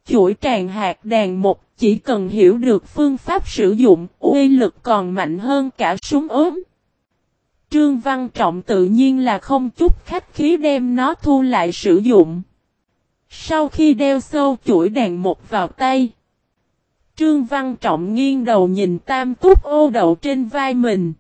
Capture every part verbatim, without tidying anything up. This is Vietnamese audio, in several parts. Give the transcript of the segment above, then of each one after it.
chuỗi tràng hạt đàn một, chỉ cần hiểu được phương pháp sử dụng, uy lực còn mạnh hơn cả súng ốm. Trương Văn Trọng tự nhiên là không chút khách khí đem nó thu lại sử dụng. Sau khi đeo sâu chuỗi đàn một vào tay, Trương Văn Trọng nghiêng đầu nhìn tam túc ô đậu trên vai mình.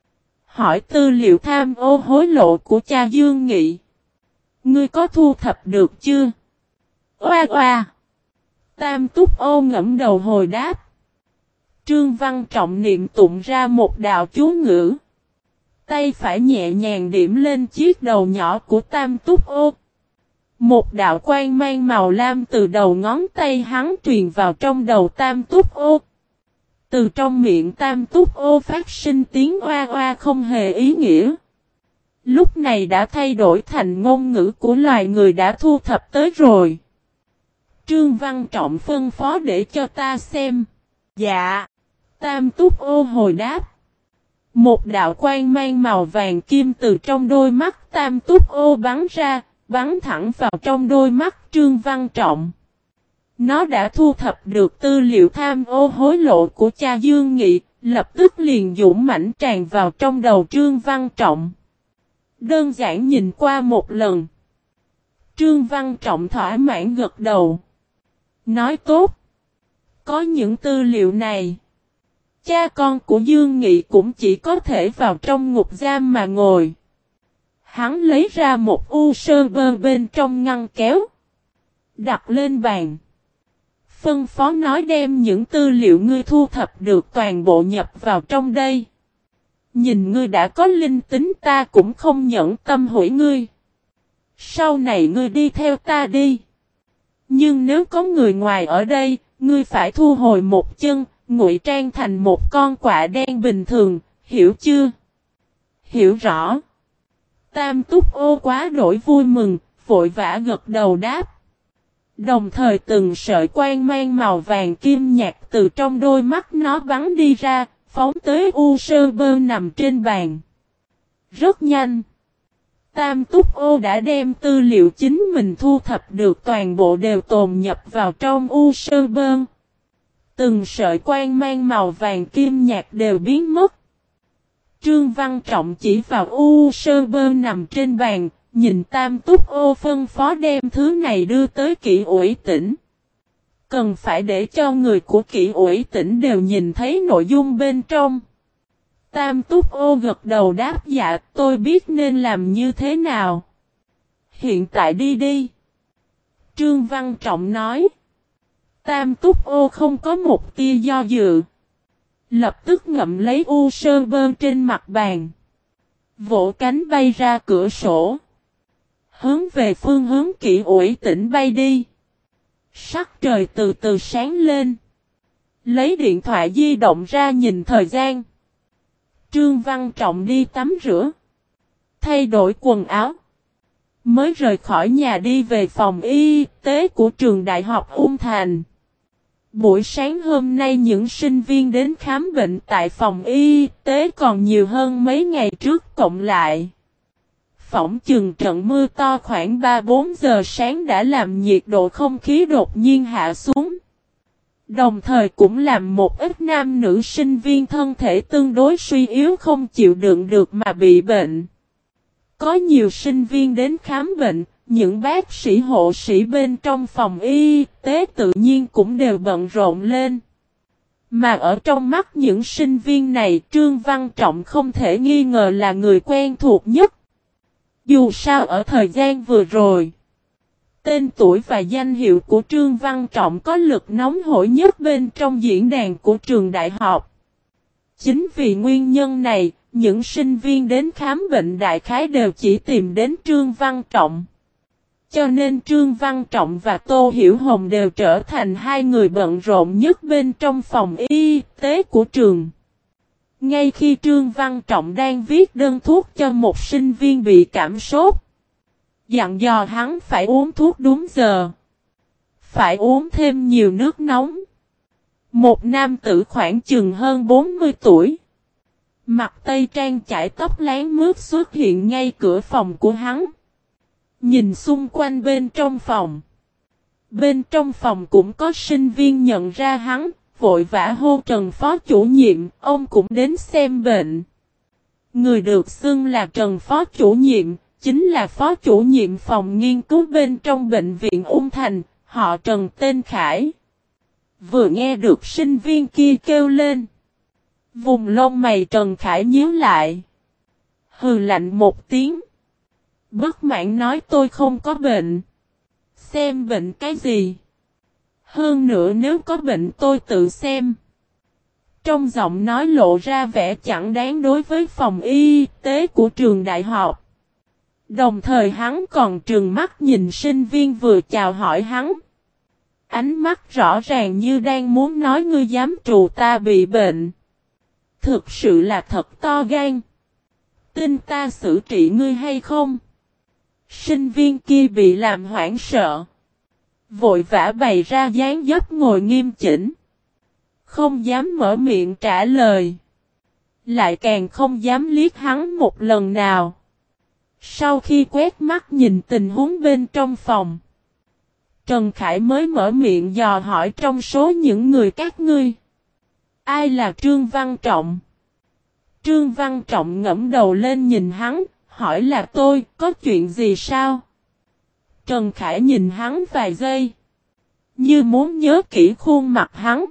Hỏi tư liệu tham ô hối lộ của cha Dương Nghị. Ngươi có thu thập được chưa? Oa oa! Tam túc ô ngẫm đầu hồi đáp. Trương Văn Trọng niệm tụng ra một đạo chú ngữ. Tay phải nhẹ nhàng điểm lên chiếc đầu nhỏ của tam túc ô. Một đạo quang mang màu lam từ đầu ngón tay hắn truyền vào trong đầu tam túc ô. Từ trong miệng tam túc ô phát sinh tiếng oa oa không hề ý nghĩa. Lúc này đã thay đổi thành ngôn ngữ của loài người đã thu thập tới rồi. Trương Văn Trọng phân phó để cho ta xem. Dạ. Tam túc ô hồi đáp. Một đạo quang mang màu vàng kim từ trong đôi mắt tam túc ô bắn ra, bắn thẳng vào trong đôi mắt Trương Văn Trọng. Nó đã thu thập được tư liệu tham ô hối lộ của cha Dương Nghị, lập tức liền dũng mãnh tràn vào trong đầu Trương Văn Trọng. Đơn giản nhìn qua một lần. Trương Văn Trọng thỏa mãn gật đầu. Nói tốt. Có những tư liệu này, cha con của Dương Nghị cũng chỉ có thể vào trong ngục giam mà ngồi. Hắn lấy ra một u sơ bơ bên trong ngăn kéo, đặt lên bàn. Phân phó nói đem những tư liệu ngươi thu thập được toàn bộ nhập vào trong đây. Nhìn ngươi đã có linh tính ta cũng không nhẫn tâm hủy ngươi. Sau này ngươi đi theo ta đi. Nhưng nếu có người ngoài ở đây, ngươi phải thu hồi một chân, ngụy trang thành một con quạ đen bình thường, hiểu chưa? Hiểu rõ. Tam túc ô quá đổi vui mừng, vội vã gật đầu đáp. Đồng thời từng sợi quang mang màu vàng kim nhạt từ trong đôi mắt nó bắn đi ra, phóng tới u sơ bơ nằm trên bàn. Rất nhanh. Tam túc ô đã đem tư liệu chính mình thu thập được toàn bộ đều tồn nhập vào trong u sơ bơ. Từng sợi quang mang màu vàng kim nhạt đều biến mất. Trương Văn Trọng chỉ vào u sơ bơ nằm trên bàn, nhìn tam túc ô phân phó đem thứ này đưa tới Kỷ Ủy tỉnh. Cần phải để cho người của Kỷ Ủy tỉnh đều nhìn thấy nội dung bên trong. Tam túc ô gật đầu đáp dạ tôi biết nên làm như thế nào. Hiện tại đi đi. Trương Văn Trọng nói. Tam túc ô không có một tia do dự. Lập tức ngậm lấy u sơ bơ trên mặt bàn. Vỗ cánh bay ra cửa sổ. Hướng về phương hướng Kỷ Ủy tỉnh bay đi. Sắc trời từ từ sáng lên. Lấy điện thoại di động ra nhìn thời gian. Trương Văn Trọng đi tắm rửa. Thay đổi quần áo. Mới rời khỏi nhà đi về phòng y tế của trường đại học Ung Thành. Buổi sáng hôm nay những sinh viên đến khám bệnh tại phòng y tế còn nhiều hơn mấy ngày trước cộng lại. Phỏng chừng trận mưa to khoảng ba bốn giờ sáng đã làm nhiệt độ không khí đột nhiên hạ xuống. Đồng thời cũng làm một ít nam nữ sinh viên thân thể tương đối suy yếu không chịu đựng được mà bị bệnh. Có nhiều sinh viên đến khám bệnh, những bác sĩ hộ sĩ bên trong phòng y tế tự nhiên cũng đều bận rộn lên. Mà ở trong mắt những sinh viên này Trương Văn Trọng không thể nghi ngờ là người quen thuộc nhất. Dù sao ở thời gian vừa rồi, tên tuổi và danh hiệu của Trương Văn Trọng có lực nóng hổi nhất bên trong diễn đàn của trường đại học. Chính vì nguyên nhân này, những sinh viên đến khám bệnh đại khái đều chỉ tìm đến Trương Văn Trọng. Cho nên Trương Văn Trọng và Tô Hiểu Hồng đều trở thành hai người bận rộn nhất bên trong phòng y tế của trường. Ngay khi Trương Văn Trọng đang viết đơn thuốc cho một sinh viên bị cảm sốt, dặn dò hắn phải uống thuốc đúng giờ, phải uống thêm nhiều nước nóng. Một nam tử khoảng chừng hơn bốn mươi tuổi, mặt tây trang chải tóc láng mướt xuất hiện ngay cửa phòng của hắn. Nhìn xung quanh bên trong phòng, Bên trong phòng cũng có sinh viên nhận ra hắn, vội vã hô Trần phó chủ nhiệm, ông cũng đến xem bệnh. Người được xưng là Trần phó chủ nhiệm, chính là phó chủ nhiệm phòng nghiên cứu bên trong bệnh viện Ung Thành, họ Trần tên Khải. Vừa nghe được sinh viên kia kêu lên, vùng lông mày Trần Khải nhíu lại, hừ lạnh một tiếng, bất mãn nói tôi không có bệnh. Xem bệnh cái gì? Hơn nữa nếu có bệnh tôi tự xem. Trong giọng nói lộ ra vẻ chẳng đáng đối với phòng y tế của trường đại học. Đồng thời hắn còn trừng mắt nhìn sinh viên vừa chào hỏi hắn. Ánh mắt rõ ràng như đang muốn nói ngươi dám trù ta bị bệnh. Thực sự là thật to gan. Tin ta xử trị ngươi hay không? Sinh viên kia bị làm hoảng sợ. Vội vã bày ra dáng dấp ngồi nghiêm chỉnh. Không dám mở miệng trả lời. Lại càng không dám liếc hắn một lần nào. Sau khi quét mắt nhìn tình huống bên trong phòng, Trần Khải mới mở miệng dò hỏi trong số những người các ngươi. Ai là Trương Văn Trọng? Trương Văn Trọng ngẫm đầu lên nhìn hắn, hỏi là tôi, có chuyện gì sao? Trần Khải nhìn hắn vài giây, như muốn nhớ kỹ khuôn mặt hắn.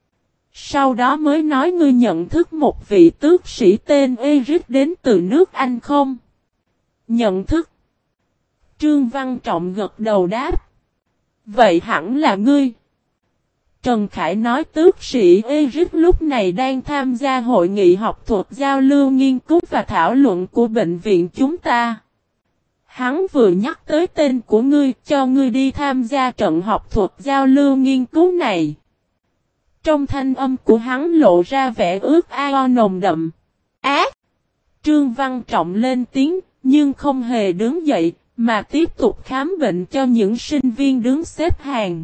Sau đó mới nói ngươi nhận thức một vị tước sĩ tên Eric đến từ nước Anh không? Nhận thức. Trương Văn Trọng gật đầu đáp. Vậy hẳn là ngươi. Trần Khải nói tước sĩ Eric lúc này đang tham gia hội nghị học thuật giao lưu nghiên cứu và thảo luận của bệnh viện chúng ta. Hắn vừa nhắc tới tên của ngươi cho ngươi đi tham gia trận học thuật giao lưu nghiên cứu này. Trong thanh âm của hắn lộ ra vẻ ước ao nồng đậm. Ác! Trương Văn Trọng lên tiếng, nhưng không hề đứng dậy, mà tiếp tục khám bệnh cho những sinh viên đứng xếp hàng.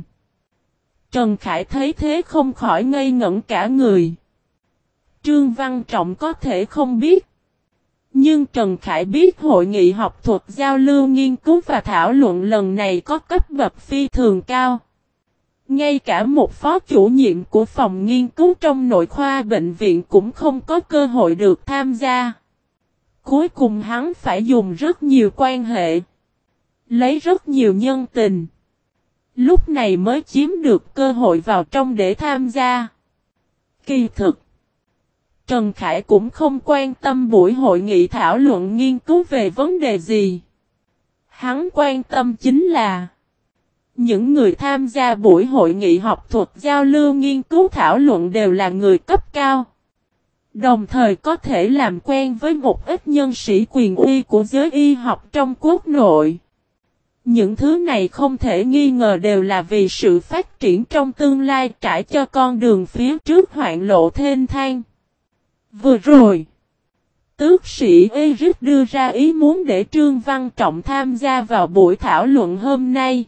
Trần Khải thấy thế không khỏi ngây ngẩn cả người. Trương Văn Trọng có thể không biết. Nhưng Trần Khải biết hội nghị học thuật giao lưu nghiên cứu và thảo luận lần này có cấp bậc phi thường cao. Ngay cả một phó chủ nhiệm của phòng nghiên cứu trong nội khoa bệnh viện cũng không có cơ hội được tham gia. Cuối cùng hắn phải dùng rất nhiều quan hệ, lấy rất nhiều nhân tình. Lúc này mới chiếm được cơ hội vào trong để tham gia. Kỳ thực, Trần Khải cũng không quan tâm buổi hội nghị thảo luận nghiên cứu về vấn đề gì. Hắn quan tâm chính là những người tham gia buổi hội nghị học thuật giao lưu nghiên cứu thảo luận đều là người cấp cao. Đồng thời có thể làm quen với một ít nhân sĩ quyền uy của giới y học trong quốc nội. Những thứ này không thể nghi ngờ đều là vì sự phát triển trong tương lai trải cho con đường phía trước hoạn lộ thênh thang. Vừa rồi, tước sĩ Eric đưa ra ý muốn để Trương Văn Trọng tham gia vào buổi thảo luận hôm nay.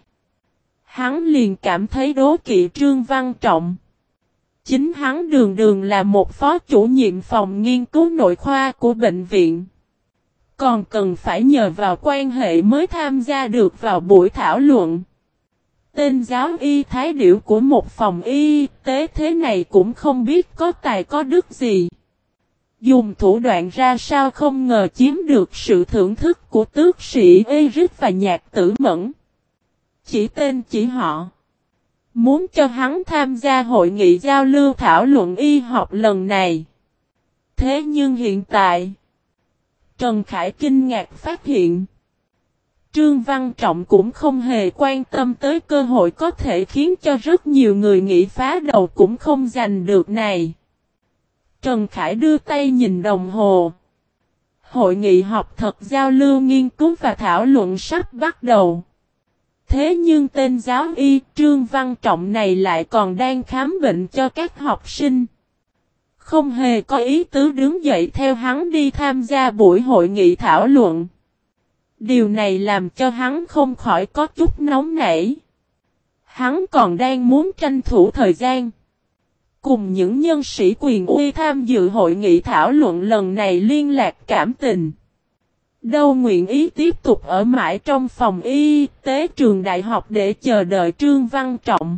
Hắn liền cảm thấy đố kỵ Trương Văn Trọng. Chính hắn đường đường là một phó chủ nhiệm phòng nghiên cứu nội khoa của bệnh viện. Còn cần phải nhờ vào quan hệ mới tham gia được vào buổi thảo luận. Tên giáo y thái điểu của một phòng y tế thế này cũng không biết có tài có đức gì. Dùng thủ đoạn ra sao không ngờ chiếm được sự thưởng thức của tước sĩ Eric và Nhạc Tử Mẫn. Chỉ tên chỉ họ. Muốn cho hắn tham gia hội nghị giao lưu thảo luận y học lần này. Thế nhưng hiện tại, Trần Khải kinh ngạc phát hiện, Trương Văn Trọng cũng không hề quan tâm tới cơ hội có thể khiến cho rất nhiều người nghĩ phá đầu cũng không giành được này. Trần Khải đưa tay nhìn đồng hồ. Hội nghị học thuật giao lưu nghiên cứu và thảo luận sắp bắt đầu. Thế nhưng tên giáo y Trương Văn Trọng này lại còn đang khám bệnh cho các học sinh. Không hề có ý tứ đứng dậy theo hắn đi tham gia buổi hội nghị thảo luận. Điều này làm cho hắn không khỏi có chút nóng nảy. Hắn còn đang muốn tranh thủ thời gian. Cùng những nhân sĩ quyền uy tham dự hội nghị thảo luận lần này liên lạc cảm tình. Đâu nguyện ý tiếp tục ở mãi trong phòng y tế trường đại học để chờ đợi Trương Văn Trọng.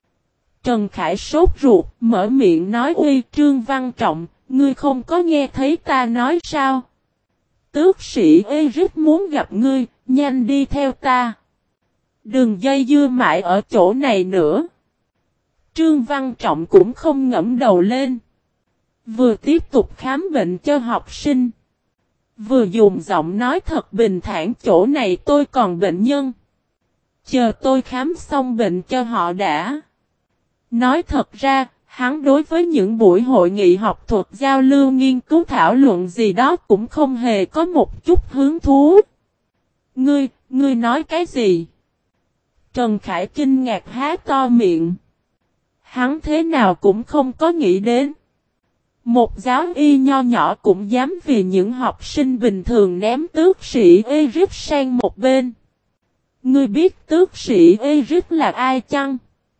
Trần Khải sốt ruột, mở miệng nói uy Trương Văn Trọng, ngươi không có nghe thấy ta nói sao? Tước sĩ Eric muốn gặp ngươi, nhanh đi theo ta. Đừng dây dưa mãi ở chỗ này nữa. Trương Văn Trọng cũng không ngẫm đầu lên. Vừa tiếp tục khám bệnh cho học sinh. Vừa dùng giọng nói thật bình thản chỗ này tôi còn bệnh nhân. Chờ tôi khám xong bệnh cho họ đã. Nói thật ra, hắn đối với những buổi hội nghị học thuật giao lưu nghiên cứu thảo luận gì đó cũng không hề có một chút hứng thú. Ngươi, ngươi nói cái gì? Trần Khải kinh ngạc há to miệng. Hắn thế nào cũng không có nghĩ đến. Một giáo y nho nhỏ cũng dám vì những học sinh bình thường ném tước sĩ Eric sang một bên. Ngươi biết tước sĩ Eric là ai chăng?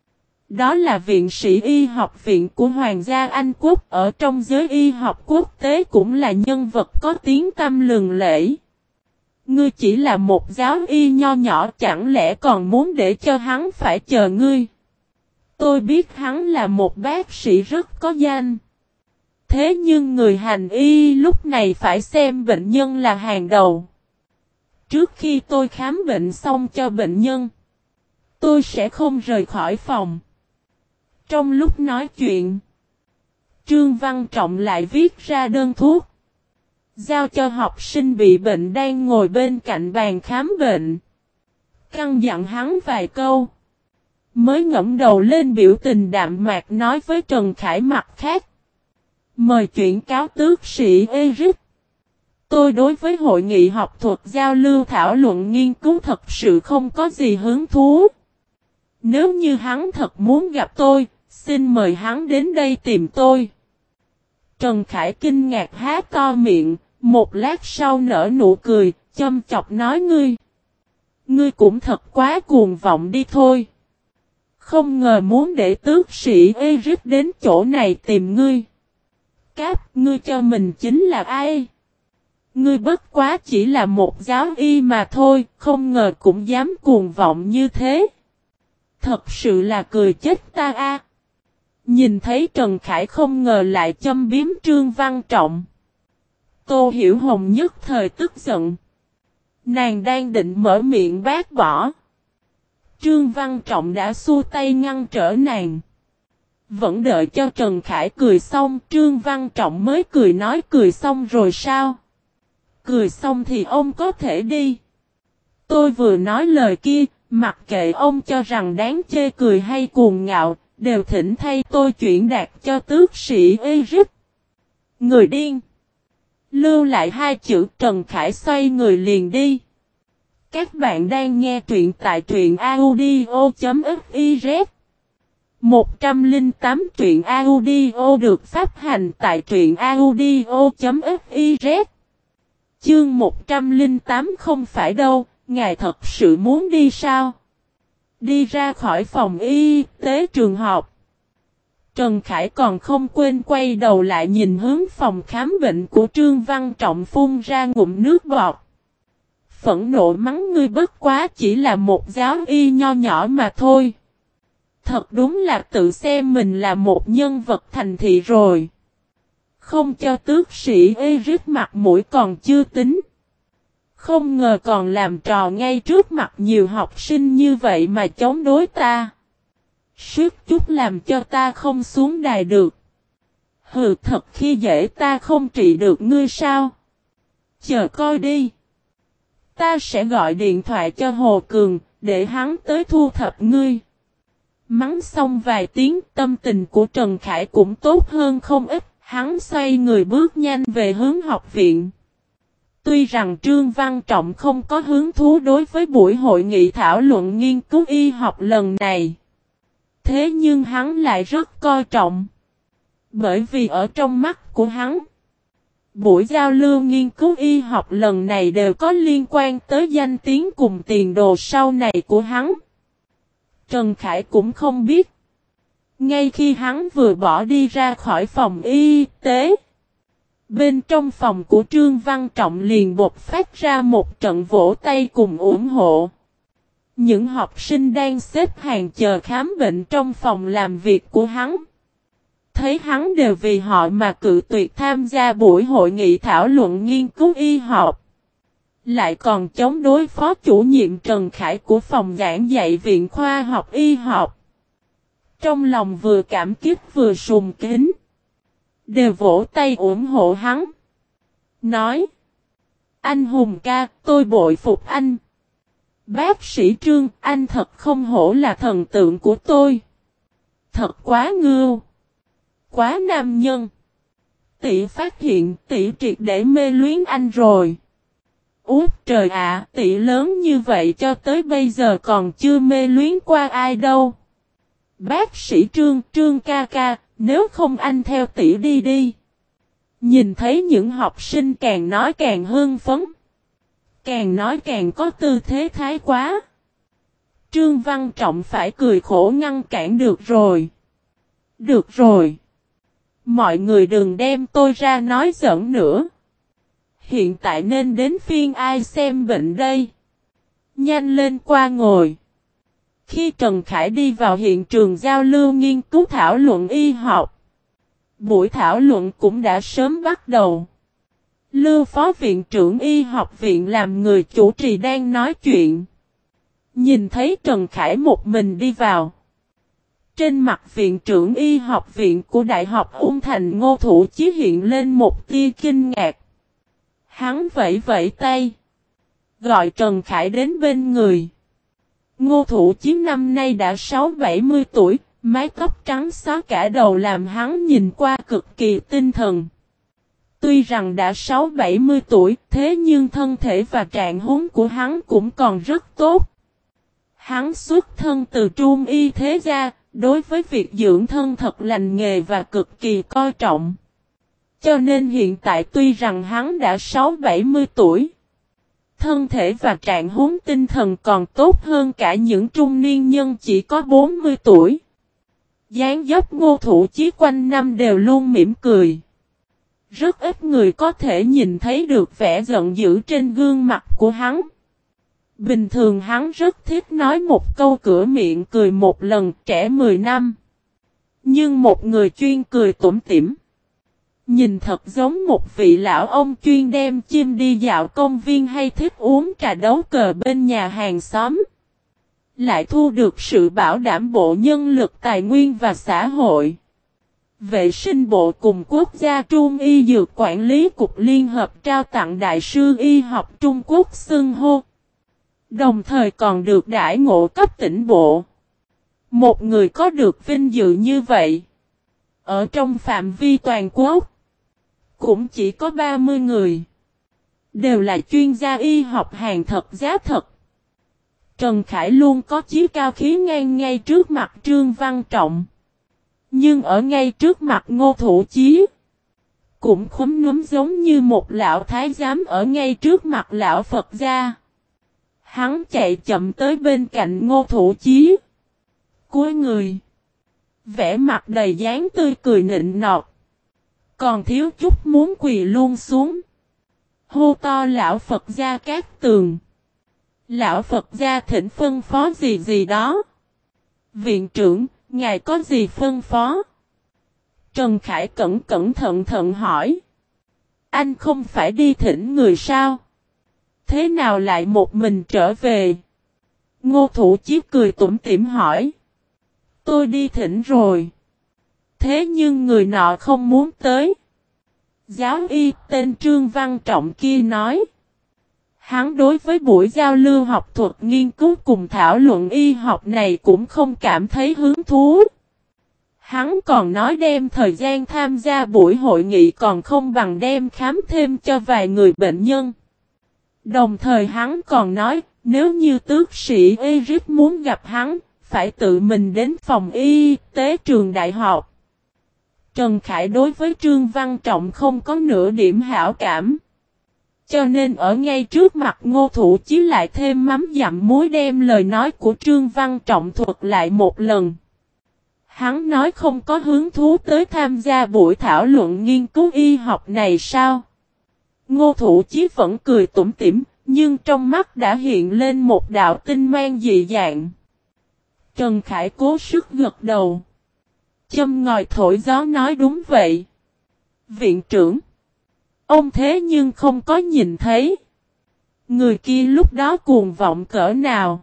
Đó là viện sĩ y học viện của Hoàng gia Anh Quốc, ở trong giới y học quốc tế cũng là nhân vật có tiếng tăm lừng lẫy. Ngươi chỉ là một giáo y nho nhỏ, chẳng lẽ còn muốn để cho hắn phải chờ ngươi? Tôi biết hắn là một bác sĩ rất có danh. Thế nhưng người hành y lúc này phải xem bệnh nhân là hàng đầu. Trước khi tôi khám bệnh xong cho bệnh nhân, tôi sẽ không rời khỏi phòng. Trong lúc nói chuyện, Trương Văn Trọng lại viết ra đơn thuốc, giao cho học sinh bị bệnh đang ngồi bên cạnh bàn khám bệnh. Căn dặn hắn vài câu, mới ngẫm đầu lên biểu tình đạm mạc nói với Trần Khải mặt khác. Mời chuyển cáo tước sĩ Eric. Tôi đối với hội nghị học thuật giao lưu thảo luận nghiên cứu thật sự không có gì hứng thú. Nếu như hắn thật muốn gặp tôi, xin mời hắn đến đây tìm tôi. Trần Khải kinh ngạc há to miệng, một lát sau nở nụ cười, châm chọc nói ngươi. Ngươi cũng thật quá cuồng vọng đi thôi. Không ngờ muốn để tước sĩ Eric đến chỗ này tìm ngươi. Cáp, ngươi cho mình chính là ai? Ngươi bất quá chỉ là một giáo y mà thôi, không ngờ cũng dám cuồng vọng như thế. Thật sự là cười chết ta a. Nhìn thấy Trần Khải không ngờ lại châm biếm Trương Văn Trọng. Tô Hiểu Hồng nhất thời tức giận. Nàng đang định mở miệng bác bỏ. Trương Văn Trọng đã xua tay ngăn trở nàng. Vẫn đợi cho Trần Khải cười xong, Trương Văn Trọng mới cười nói cười xong rồi sao? Cười xong thì ông có thể đi. Tôi vừa nói lời kia, mặc kệ ông cho rằng đáng chê cười hay cuồng ngạo, đều thỉnh thay tôi chuyển đạt cho tước sĩ Eric. Người điên. Lưu lại hai chữ Trần Khải xoay người liền đi. Các bạn đang nghe truyện tại truyện audio.fiz. một trăm lẻ tám truyện audio được phát hành tại truyện audio.fiz. Chương một trăm lẻ tám không phải đâu, ngài thật sự muốn đi sao? Đi ra khỏi phòng y tế trường học. Trần Khải còn không quên quay đầu lại nhìn hướng phòng khám bệnh của Trương Văn Trọng phun ra ngụm nước bọt. Phẫn nộ mắng ngươi bất quá chỉ là một giáo y nho nhỏ mà thôi. Thật đúng là tự xem mình là một nhân vật thành thị rồi. Không cho tước sĩ Eric mặt mũi còn chưa tính. Không ngờ còn làm trò ngay trước mặt nhiều học sinh như vậy mà chống đối ta. Suýt chút làm cho ta không xuống đài được. Hừ, thật khi dễ ta không trị được ngươi sao? Chờ coi đi. Ta sẽ gọi điện thoại cho Hồ Cường, để hắn tới thu thập ngươi. Mắng xong vài tiếng, tâm tình của Trần Khải cũng tốt hơn không ít, hắn xoay người bước nhanh về hướng học viện. Tuy rằng Trương Văn Trọng không có hứng thú đối với buổi hội nghị thảo luận nghiên cứu y học lần này. Thế nhưng hắn lại rất coi trọng. Bởi vì ở trong mắt của hắn, buổi giao lưu nghiên cứu y học lần này đều có liên quan tới danh tiếng cùng tiền đồ sau này của hắn. Trần Khải cũng không biết. Ngay khi hắn vừa bỏ đi ra khỏi phòng y tế, Bên trong phòng của Trương Văn Trọng liền bộc phát ra một trận vỗ tay cùng ủng hộ. Những học sinh đang xếp hàng chờ khám bệnh trong phòng làm việc của hắn. Thấy hắn đều vì họ mà cự tuyệt tham gia buổi hội nghị thảo luận nghiên cứu y học. Lại còn chống đối phó chủ nhiệm Trần Khải của phòng giảng dạy Viện Khoa học Y học. Trong lòng vừa cảm kích vừa sùng kính. Đều vỗ tay ủng hộ hắn. Nói. Anh hùng ca, tôi bội phục anh. Bác sĩ Trương, anh thật không hổ là thần tượng của tôi. Thật quá ngưu. Quá nam nhân. Tỷ phát hiện tỷ triệt để mê luyến anh rồi. Út trời ạ, tỷ lớn như vậy cho tới bây giờ còn chưa mê luyến qua ai đâu. Bác sĩ Trương, Trương ca ca, nếu không anh theo tỷ đi đi. Nhìn thấy những học sinh càng nói càng hưng phấn. Càng nói càng có tư thế thái quá. Trương Văn Trọng phải cười khổ ngăn cản được rồi. Được rồi. Mọi người đừng đem tôi ra nói giỡn nữa. Hiện tại nên đến phiên ai xem bệnh đây. Nhanh lên qua ngồi. Khi Trần Khải đi vào hiện trường giao lưu nghiên cứu thảo luận y học. Buổi thảo luận cũng đã sớm bắt đầu. Lưu Phó Viện trưởng Y học viện làm người chủ trì đang nói chuyện. Nhìn thấy Trần Khải một mình đi vào. Trên mặt viện trưởng Y học viện của Đại học Ung Thành Ngô Thủ Chí hiện lên một tia kinh ngạc. Hắn vẫy vẫy tay. Gọi Trần Khải đến bên người. Ngô Thủ Chí năm nay đã sáu bảy mươi tuổi, mái tóc trắng xóa cả đầu làm hắn nhìn qua cực kỳ tinh thần. Tuy rằng đã sáu bảy mươi tuổi, thế nhưng thân thể và trạng huống của hắn cũng còn rất tốt. Hắn xuất thân từ Trung Y thế gia, đối với việc dưỡng thân thật lành nghề và cực kỳ coi trọng. Cho nên hiện tại tuy rằng hắn đã sáu bảy mươi tuổi, thân thể và trạng huống tinh thần còn tốt hơn cả những trung niên nhân chỉ có bốn mươi tuổi. Dáng dấp Ngô Thủ Chí quanh năm đều luôn mỉm cười. Rất ít người có thể nhìn thấy được vẻ giận dữ trên gương mặt của hắn. Bình thường hắn rất thích nói một câu cửa miệng cười một lần trẻ mười năm. Nhưng một người chuyên cười tủm tỉm. Nhìn thật giống một vị lão ông chuyên đem chim đi dạo công viên hay thích uống trà đấu cờ bên nhà hàng xóm. Lại thu được sự bảo đảm Bộ Nhân lực Tài nguyên và Xã hội, Vệ sinh Bộ cùng Quốc gia Trung Y Dược Quản lý Cục Liên Hợp trao tặng Đại sư Y học Trung Quốc xưng hô. Đồng thời còn được đãi ngộ cấp tỉnh bộ. Một người có được vinh dự như vậy, ở trong phạm vi toàn quốc, cũng chỉ có ba mươi người. Đều là chuyên gia y học hàng thật giá thật. Trần Khải luôn có chí cao khí ngang ngay trước mặt Trương Văn Trọng. Nhưng ở ngay trước mặt Ngô Thủ Chí, cũng khúm núm giống như một lão thái giám ở ngay trước mặt lão Phật gia. Hắn chạy chậm tới bên cạnh Ngô Thủ Chí. Cúi người, vẻ mặt đầy dáng tươi cười nịnh nọt. Còn thiếu chút muốn quỳ luôn xuống. Hô to lão Phật gia Cát Tường. Lão Phật gia thỉnh phân phó gì gì đó. Viện trưởng, ngài có gì phân phó? Trần Khải cẩn cẩn thận thận hỏi. Anh không phải đi thỉnh người sao? Thế nào lại một mình trở về? Ngô Thủ Chí cười tủm tỉm hỏi. Tôi đi thỉnh rồi. Thế nhưng người nọ không muốn tới. Giáo y tên Trương Văn Trọng kia nói. Hắn đối với buổi giao lưu học thuật nghiên cứu cùng thảo luận y học này cũng không cảm thấy hứng thú. Hắn còn nói đem thời gian tham gia buổi hội nghị còn không bằng đem khám thêm cho vài người bệnh nhân. Đồng thời hắn còn nói, nếu như tước sĩ Eric muốn gặp hắn, phải tự mình đến phòng y tế trường đại học. Trần Khải đối với Trương Văn Trọng không có nửa điểm hảo cảm. Cho nên ở ngay trước mặt Ngô Thủ Chí lại thêm mắm dặm muối đem lời nói của Trương Văn Trọng thuật lại một lần. Hắn nói không có hứng thú tới tham gia buổi thảo luận nghiên cứu y học này sao? Ngô Thủ Chí vẫn cười tủm tỉm, nhưng trong mắt đã hiện lên một đạo tinh mang dị dạng. Trần Khải cố sức gật đầu. Châm ngòi thổi gió nói đúng vậy. Viện trưởng. Ông thế nhưng không có nhìn thấy. Người kia lúc đó cuồng vọng cỡ nào.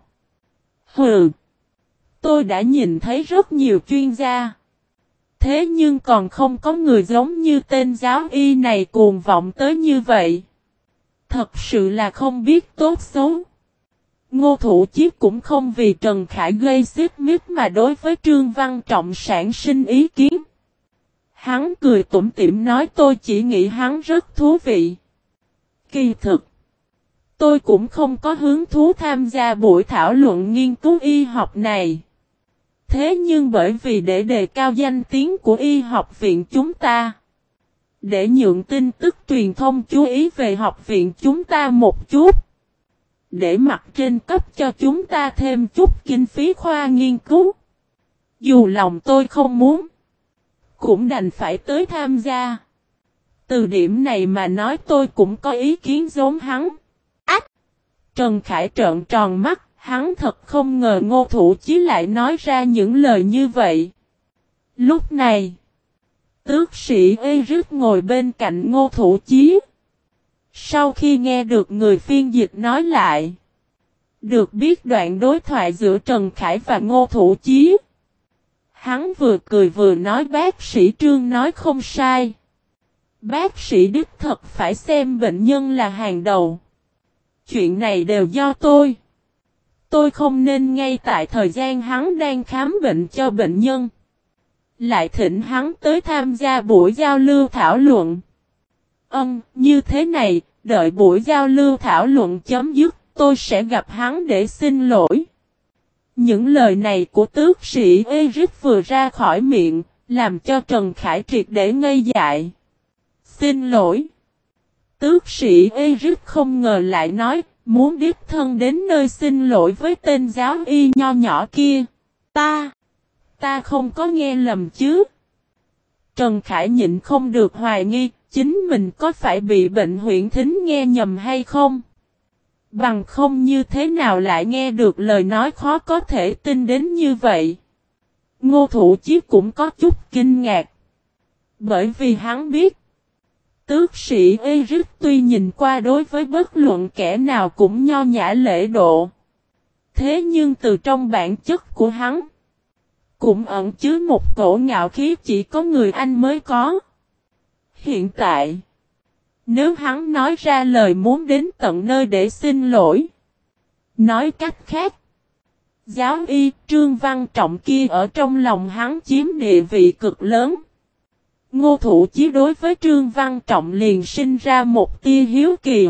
Hừ. Tôi đã nhìn thấy rất nhiều chuyên gia. Thế nhưng còn không có người giống như tên giáo y này cuồng vọng tới như vậy. Thật sự là không biết tốt xấu. Ngô Thủ Chí cũng không vì Trần Khải gây xích mích mà đối với Trương Văn Trọng sản sinh ý kiến. Hắn cười tủm tỉm nói tôi chỉ nghĩ hắn rất thú vị. Kỳ thực, tôi cũng không có hứng thú tham gia buổi thảo luận nghiên cứu y học này. Thế nhưng bởi vì để đề cao danh tiếng của y học viện chúng ta, để nhượng tin tức truyền thông chú ý về học viện chúng ta một chút, để mặt trên cấp cho chúng ta thêm chút kinh phí khoa nghiên cứu. Dù lòng tôi không muốn, cũng đành phải tới tham gia. Từ điểm này mà nói tôi cũng có ý kiến giống hắn. Ách! Trần Khải trợn tròn mắt, hắn thật không ngờ Ngô Thủ Chí lại nói ra những lời như vậy. Lúc này, tước sĩ Eric ngồi bên cạnh Ngô Thủ Chí. Sau khi nghe được người phiên dịch nói lại, được biết đoạn đối thoại giữa Trần Khải và Ngô Thủ Chí, hắn vừa cười vừa nói bác sĩ Trương nói không sai. Bác sĩ đích thật phải xem bệnh nhân là hàng đầu. Chuyện này đều do tôi. Tôi không nên ngay tại thời gian hắn đang khám bệnh cho bệnh nhân, lại thỉnh hắn tới tham gia buổi giao lưu thảo luận. Ừm, như thế này, đợi buổi giao lưu thảo luận chấm dứt, tôi sẽ gặp hắn để xin lỗi. Những lời này của tước sĩ Eric vừa ra khỏi miệng, làm cho Trần Khải triệt để ngây dại. Xin lỗi. Tước sĩ Eric không ngờ lại nói, muốn đích thân đến nơi xin lỗi với tên giáo y nho nhỏ kia. Ta, ta không có nghe lầm chứ. Trần Khải nhịn không được hoài nghi, chính mình có phải bị bệnh huyễn thính nghe nhầm hay không? Bằng không như thế nào lại nghe được lời nói khó có thể tin đến như vậy? Ngô Thủ Chí cũng có chút kinh ngạc. Bởi vì hắn biết, tước sĩ Eric tuy nhìn qua đối với bất luận kẻ nào cũng nho nhã lễ độ. Thế nhưng từ trong bản chất của hắn, cũng ẩn chứa một cổ ngạo khí chỉ có người Anh mới có. Hiện tại, nếu hắn nói ra lời muốn đến tận nơi để xin lỗi, nói cách khác, giáo y Trương Văn Trọng kia ở trong lòng hắn chiếm địa vị cực lớn. Ngô Thủ Chí đối với Trương Văn Trọng liền sinh ra một tia hiếu kỳ.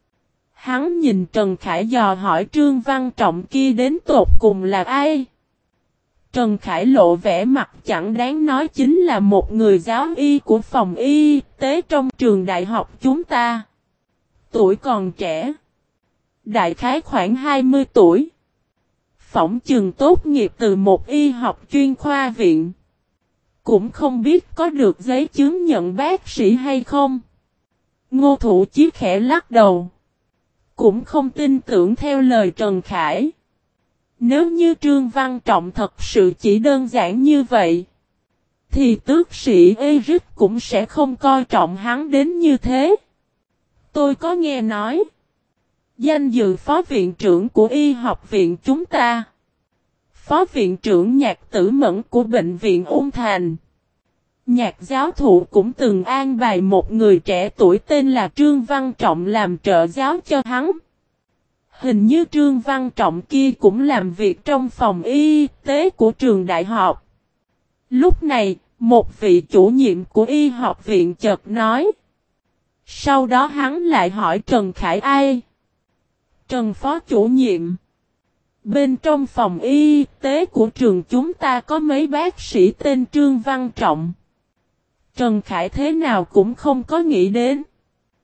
Hắn nhìn Trần Khải dò hỏi Trương Văn Trọng kia đến tột cùng là ai? Trần Khải lộ vẻ mặt chẳng đáng nói chính là một người giáo y của phòng y tế trong trường đại học chúng ta. Tuổi còn trẻ. Đại khái khoảng hai mươi tuổi. Phỏng chừng tốt nghiệp từ một y học chuyên khoa viện. Cũng không biết có được giấy chứng nhận bác sĩ hay không. Ngô Thủ Chí khẽ lắc đầu. Cũng không tin tưởng theo lời Trần Khải. Nếu như Trương Văn Trọng thật sự chỉ đơn giản như vậy, thì tước sĩ Eric cũng sẽ không coi trọng hắn đến như thế. Tôi có nghe nói, danh dự phó viện trưởng của y học viện chúng ta, phó viện trưởng Nhạc Tử Mẫn của bệnh viện Ung Thành, Nhạc giáo thụ cũng từng an bài một người trẻ tuổi tên là Trương Văn Trọng làm trợ giáo cho hắn. Hình như Trương Văn Trọng kia cũng làm việc trong phòng y tế của trường đại học. Lúc này, một vị chủ nhiệm của y học viện chợt nói. Sau đó hắn lại hỏi Trần Khải ai? Trần phó chủ nhiệm. Bên trong phòng y tế của trường chúng ta có mấy bác sĩ tên Trương Văn Trọng. Trần Khải thế nào cũng không có nghĩ đến.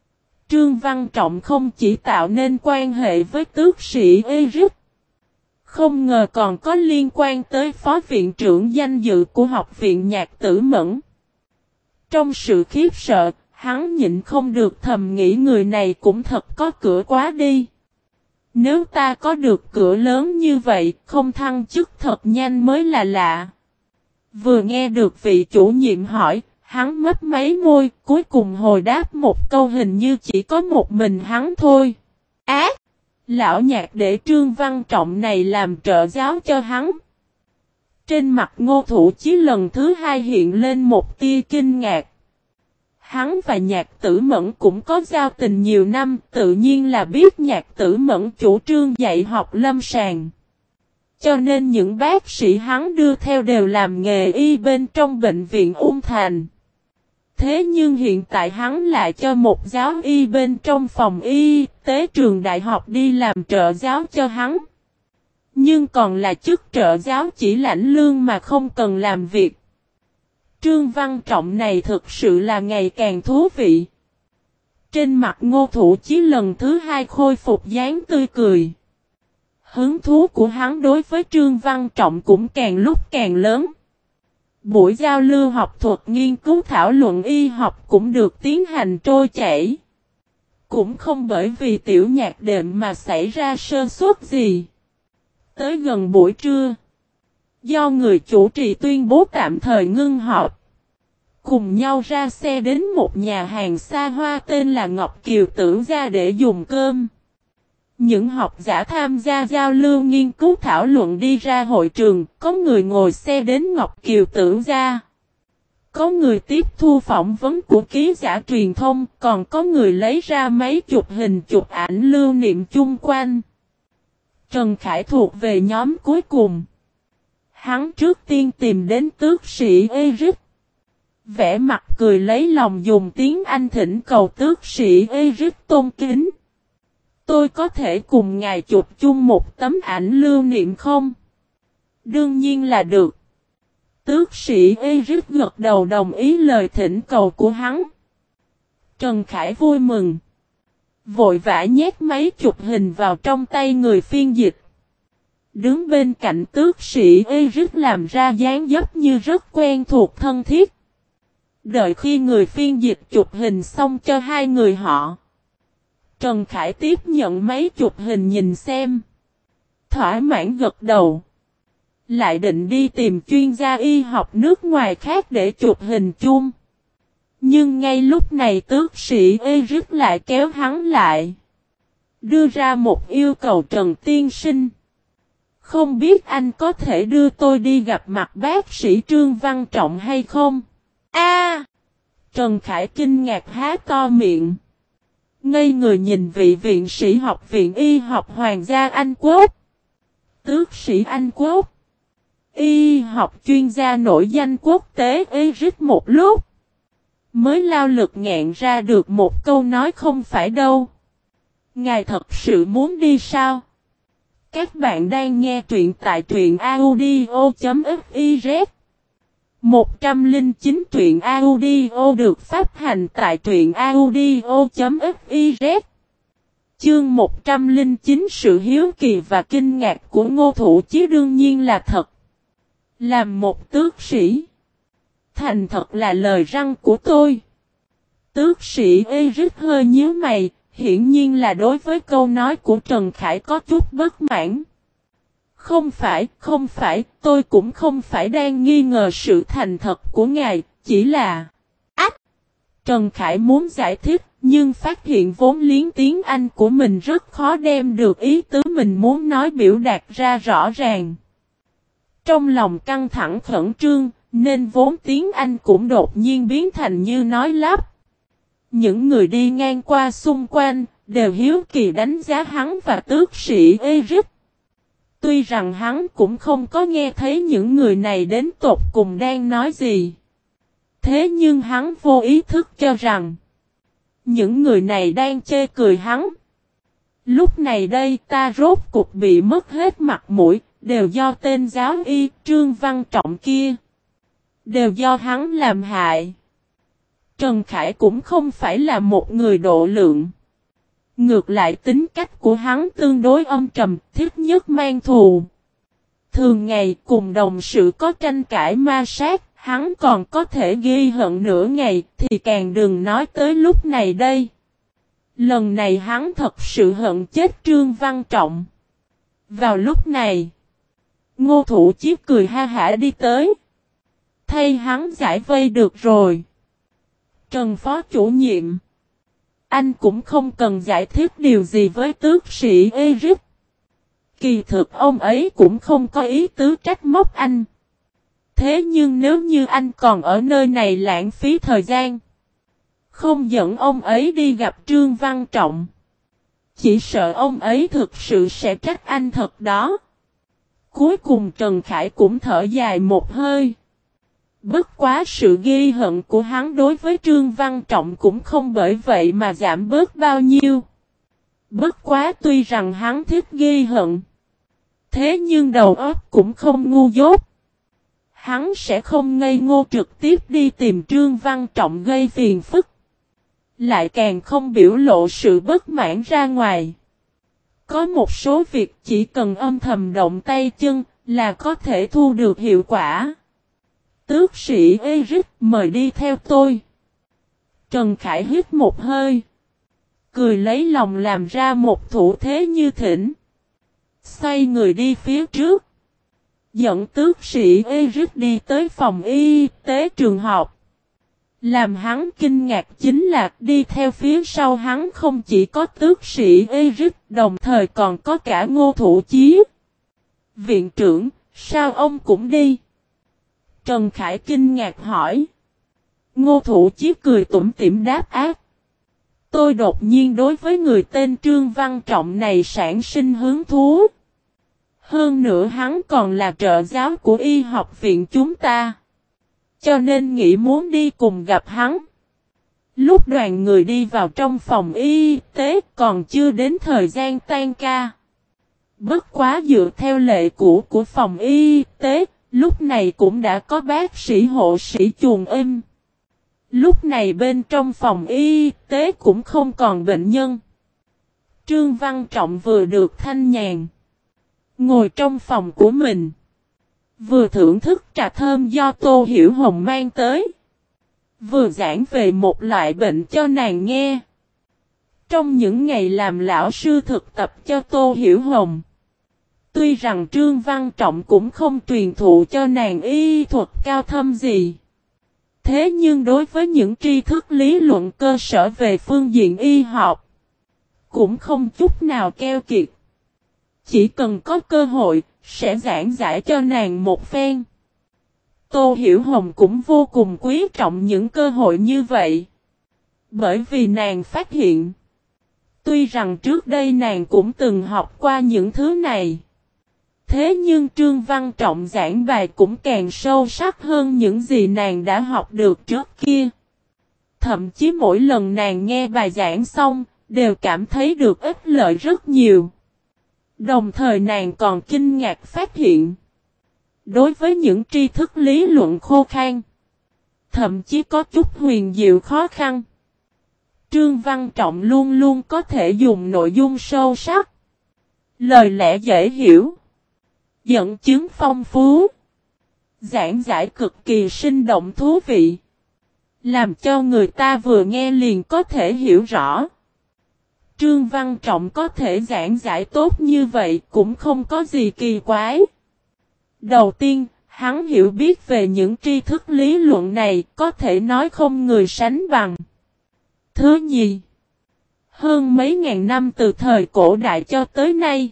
Trương Văn Trọng không chỉ tạo nên quan hệ với tước sĩ Eric, Không ngờ còn có liên quan tới phó viện trưởng danh dự của học viện Nhạc Tử Mẫn. Trong sự khiếp sợ, hắn nhịn không được thầm nghĩ người này cũng thật có cửa quá đi. Nếu ta có được cửa lớn như vậy, không thăng chức thật nhanh mới là lạ. Vừa nghe được vị chủ nhiệm hỏi, hắn mấp máy môi, cuối cùng hồi đáp một câu hình như chỉ có một mình hắn thôi. Á! Lão nhạc để Trương Văn Trọng này làm trợ giáo cho hắn. Trên mặt Ngô Thủ Chí lần thứ hai hiện lên một tia kinh ngạc. Hắn và Nhạc Tử Mẫn cũng có giao tình nhiều năm, tự nhiên là biết Nhạc Tử Mẫn chủ trương dạy học lâm sàng. Cho nên những bác sĩ hắn đưa theo đều làm nghề y bên trong bệnh viện Ung Thành. Thế nhưng hiện tại hắn lại cho một giáo y bên trong phòng y tế trường đại học đi làm trợ giáo cho hắn. Nhưng còn là chức trợ giáo chỉ lãnh lương mà không cần làm việc. Trương Văn Trọng này thực sự là ngày càng thú vị. Trên mặt Ngô Thủ Chí lần thứ hai khôi phục dáng tươi cười. Hứng thú của hắn đối với Trương Văn Trọng cũng càng lúc càng lớn. Buổi giao lưu học thuật nghiên cứu thảo luận y học cũng được tiến hành trôi chảy. Cũng không bởi vì tiểu nhạc đệm mà xảy ra sơ suất gì. Tới gần buổi trưa, do người chủ trì tuyên bố tạm thời ngưng họp, cùng nhau ra xe đến một nhà hàng xa hoa tên là Ngọc Kiều Tử Gia để dùng cơm. Những học giả tham gia giao lưu nghiên cứu thảo luận đi ra hội trường, có người ngồi xe đến Ngọc Kiều Tử Gia. Có người tiếp thu phỏng vấn của ký giả truyền thông, còn có người lấy ra máy chụp hình chụp ảnh lưu niệm chung quanh. Trần Khải thuộc về nhóm cuối cùng. Hắn trước tiên tìm đến tước sĩ Eric. Vẽ mặt cười lấy lòng dùng tiếng Anh thỉnh cầu tước sĩ Eric tôn kính. Tôi có thể cùng ngài chụp chung một tấm ảnh lưu niệm không? Đương nhiên là được. Tước sĩ Eric gật đầu đồng ý lời thỉnh cầu của hắn. Trần Khải vui mừng. Vội vã nhét máy chụp hình vào trong tay người phiên dịch. Đứng bên cạnh tước sĩ Eric làm ra dáng dấp như rất quen thuộc thân thiết. Đợi khi người phiên dịch chụp hình xong cho hai người họ. Trần Khải tiếp nhận máy chụp hình nhìn xem. Thỏa mãn gật đầu. Lại định đi tìm chuyên gia y học nước ngoài khác để chụp hình chung. Nhưng ngay lúc này tước sĩ Eric lại kéo hắn lại. Đưa ra một yêu cầu Trần tiên sinh. Không biết anh có thể đưa tôi đi gặp mặt bác sĩ Trương Văn Trọng hay không? A! Trần Khải kinh ngạc há to miệng. Ngây người nhìn vị viện sĩ học viện y học Hoàng gia Anh Quốc. Tước sĩ Anh Quốc. Y học chuyên gia nổi danh quốc tế Eric một lúc. Mới lao lực ngẹn ra được một câu nói không phải đâu. Ngài thật sự muốn đi sao? Các bạn đang nghe truyện tại truyện audio.fiz. một trăm lẻ chín truyện audio được phát hành tại truyện audio.fiz. Chương một trăm lẻ chín sự hiếu kỳ và kinh ngạc của Ngô Thủ Chí đương nhiên là thật. Làm một tước sĩ. Thành thật là lời răn của tôi. Tước sĩ Eric hơi nhíu mày, hiển nhiên là đối với câu nói của Trần Khải có chút bất mãn. Không phải, không phải, tôi cũng không phải đang nghi ngờ sự thành thật của ngài, chỉ là... Ách! Trần Khải muốn giải thích, nhưng phát hiện vốn liếng tiếng Anh của mình rất khó đem được ý tứ mình muốn nói biểu đạt ra rõ ràng. Trong lòng căng thẳng khẩn trương, nên vốn tiếng Anh cũng đột nhiên biến thành như nói lắp. Những người đi ngang qua xung quanh, đều hiếu kỳ đánh giá hắn và tước sĩ Eric. Tuy rằng hắn cũng không có nghe thấy những người này đến tột cùng đang nói gì. Thế nhưng hắn vô ý thức cho rằng những người này đang chê cười hắn. Lúc này đây ta rốt cục bị mất hết mặt mũi, đều do tên giáo y Trương Văn Trọng kia. Đều do hắn làm hại. Trần Khải cũng không phải là một người độ lượng. Ngược lại tính cách của hắn tương đối âm trầm, thích nhất mang thù. Thường ngày cùng đồng sự có tranh cãi ma sát, hắn còn có thể ghi hận nửa ngày thì càng đừng nói tới lúc này đây. Lần này hắn thật sự hận chết Trương Văn Trọng. Vào lúc này, Ngô Thủ Chí cười ha hả đi tới. Thay hắn giải vây được rồi. Trần phó chủ nhiệm, anh cũng không cần giải thích điều gì với tước sĩ Eric. Kỳ thực ông ấy cũng không có ý tứ trách móc anh. Thế nhưng nếu như anh còn ở nơi này lãng phí thời gian, không dẫn ông ấy đi gặp Trương Văn Trọng, chỉ sợ ông ấy thực sự sẽ trách anh thật đó. Cuối cùng Trần Khải cũng thở dài một hơi. Bất quá sự ghi hận của hắn đối với Trương Văn Trọng cũng không bởi vậy mà giảm bớt bao nhiêu. Bất quá tuy rằng hắn thích ghi hận, thế nhưng đầu óc cũng không ngu dốt. Hắn sẽ không ngây ngô trực tiếp đi tìm Trương Văn Trọng gây phiền phức. Lại càng không biểu lộ sự bất mãn ra ngoài. Có một số việc chỉ cần âm thầm động tay chân là có thể thu được hiệu quả. Tước sĩ Eric, mời đi theo tôi. Trần Khải hít một hơi, cười lấy lòng làm ra một thủ thế như thỉnh. Xoay người đi phía trước, dẫn tước sĩ Eric đi tới phòng y tế trường học. Làm hắn kinh ngạc chính là đi theo phía sau hắn không chỉ có tước sĩ Eric, đồng thời còn có cả Ngô Thủ Chí. Viện trưởng, sao ông cũng đi? Trần Khải kinh ngạc hỏi. Ngô Thủ Chí cười tủm tỉm đáp ác. Tôi đột nhiên đối với người tên Trương Văn Trọng này sản sinh hứng thú. Hơn nữa hắn còn là trợ giáo của y học viện chúng ta. Cho nên nghĩ muốn đi cùng gặp hắn. Lúc đoàn người đi vào trong phòng y tế còn chưa đến thời gian tan ca. Bất quá dựa theo lệ cũ của phòng y tế, lúc này cũng đã có bác sĩ hộ sĩ chuồng im. Lúc này bên trong phòng y tế cũng không còn bệnh nhân. Trương Văn Trọng vừa được thanh nhàn, ngồi trong phòng của mình, vừa thưởng thức trà thơm do Tô Hiểu Hồng mang tới, vừa giảng về một loại bệnh cho nàng nghe. Trong những ngày làm lão sư thực tập cho Tô Hiểu Hồng, tuy rằng Trương Văn Trọng cũng không truyền thụ cho nàng y thuật cao thâm gì, thế nhưng đối với những tri thức lý luận cơ sở về phương diện y học, cũng không chút nào keo kiệt. Chỉ cần có cơ hội, sẽ giảng giải cho nàng một phen. Tô Hiểu Hồng cũng vô cùng quý trọng những cơ hội như vậy. Bởi vì nàng phát hiện, tuy rằng trước đây nàng cũng từng học qua những thứ này, thế nhưng Trương Văn Trọng giảng bài cũng càng sâu sắc hơn những gì nàng đã học được trước kia. Thậm chí mỗi lần nàng nghe bài giảng xong, đều cảm thấy được ích lợi rất nhiều. Đồng thời nàng còn kinh ngạc phát hiện, đối với những tri thức lý luận khô khan, thậm chí có chút huyền diệu khó khăn, Trương Văn Trọng luôn luôn có thể dùng nội dung sâu sắc, lời lẽ dễ hiểu, dẫn chứng phong phú, giảng giải cực kỳ sinh động thú vị, làm cho người ta vừa nghe liền có thể hiểu rõ. Trương Văn Trọng có thể giảng giải tốt như vậy cũng không có gì kỳ quái. Đầu tiên, hắn hiểu biết về những tri thức lý luận này có thể nói không người sánh bằng. Thứ nhì, hơn mấy ngàn năm từ thời cổ đại cho tới nay,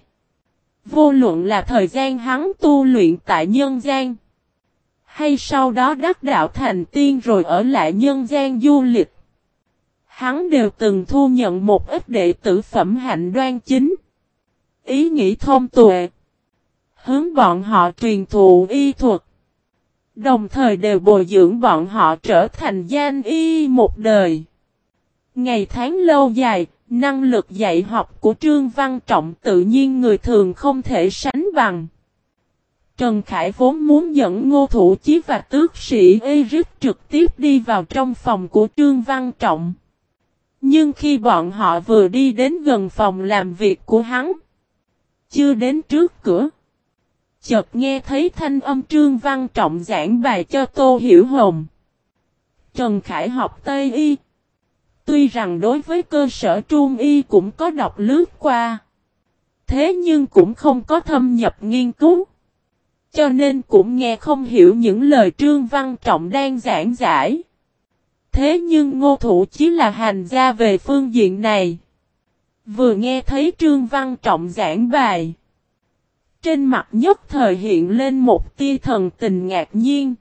vô luận là thời gian hắn tu luyện tại nhân gian, hay sau đó đắc đạo thành tiên rồi ở lại nhân gian du lịch, hắn đều từng thu nhận một ít đệ tử phẩm hạnh đoan chính, ý nghĩ thông tuệ, hướng bọn họ truyền thụ y thuật, đồng thời đều bồi dưỡng bọn họ trở thành danh y một đời. Ngày tháng lâu dài, năng lực dạy học của Trương Văn Trọng tự nhiên người thường không thể sánh bằng. Trần Khải vốn muốn dẫn Ngô Thủ Chí và tước sĩ Eric trực tiếp đi vào trong phòng của Trương Văn Trọng. Nhưng khi bọn họ vừa đi đến gần phòng làm việc của hắn, chưa đến trước cửa, Chợt nghe thấy thanh âm Trương Văn Trọng giảng bài cho Tô Hiểu Hồng. Trần Khải học Tây Y. Tuy rằng đối với cơ sở Trung Y cũng có đọc lướt qua. Thế nhưng cũng không có thâm nhập nghiên cứu. Cho nên cũng nghe không hiểu những lời Trương Văn Trọng đang giảng giải. Thế nhưng Ngô Thủ Chí là hành gia về phương diện này. Vừa nghe thấy Trương Văn Trọng giảng bài. Trên mặt nhất thời hiện lên một tia thần tình ngạc nhiên.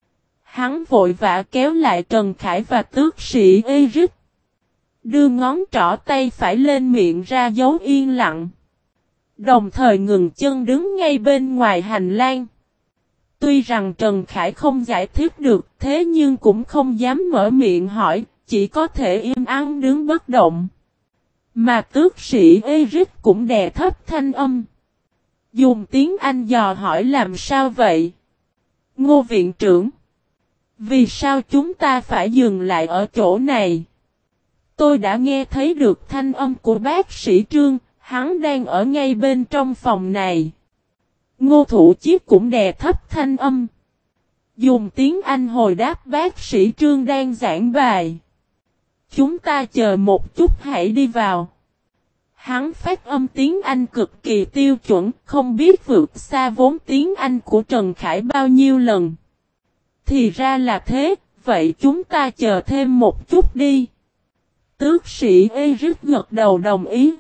Hắn vội vã kéo lại Trần Khải và tước sĩ Eric. Đưa ngón trỏ tay phải lên miệng ra dấu yên lặng. Đồng thời ngừng chân đứng ngay bên ngoài hành lang. Tuy rằng Trần Khải không giải thích được thế nhưng cũng không dám mở miệng hỏi, chỉ có thể im ắng đứng bất động. Mà tước sĩ Eric cũng đè thấp thanh âm. Dùng tiếng Anh dò hỏi làm sao vậy? Ngô viện trưởng. Vì sao chúng ta phải dừng lại ở chỗ này? Tôi đã nghe thấy được thanh âm của bác sĩ Trương, hắn đang ở ngay bên trong phòng này. Ngô Thủ Chí cũng đè thấp thanh âm. Dùng tiếng Anh hồi đáp bác sĩ Trương đang giảng bài. Chúng ta chờ một chút hãy đi vào. Hắn phát âm tiếng Anh cực kỳ tiêu chuẩn, không biết vượt xa vốn tiếng Anh của Trần Khải bao nhiêu lần. Thì ra là thế, vậy chúng ta chờ thêm một chút đi. Tước sĩ Eric gật đầu đồng ý.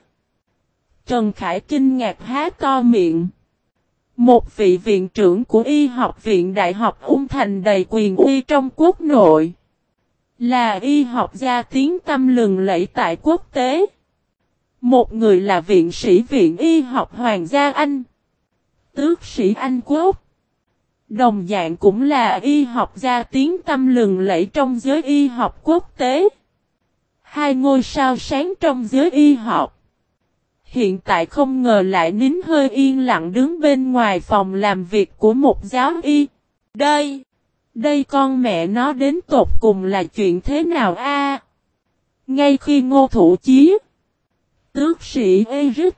Trần Khải kinh ngạc há to miệng. Một vị viện trưởng của y học viện Đại học Ung Thành đầy quyền uy trong quốc nội. Là y học gia tiếng tăm lừng lẫy tại quốc tế. Một người là viện sĩ viện y học Hoàng gia Anh. Tước sĩ Anh Quốc. Đồng dạng cũng là y học gia tiếng tăm lừng lẫy trong giới y học quốc tế. Hai ngôi sao sáng trong giới y học. Hiện tại không ngờ lại nín hơi yên lặng đứng bên ngoài phòng làm việc của một giáo y. Đây, đây con mẹ nó đến tột cùng là chuyện thế nào a? Ngay khi Ngô Thủ Chí, tước sĩ Eric,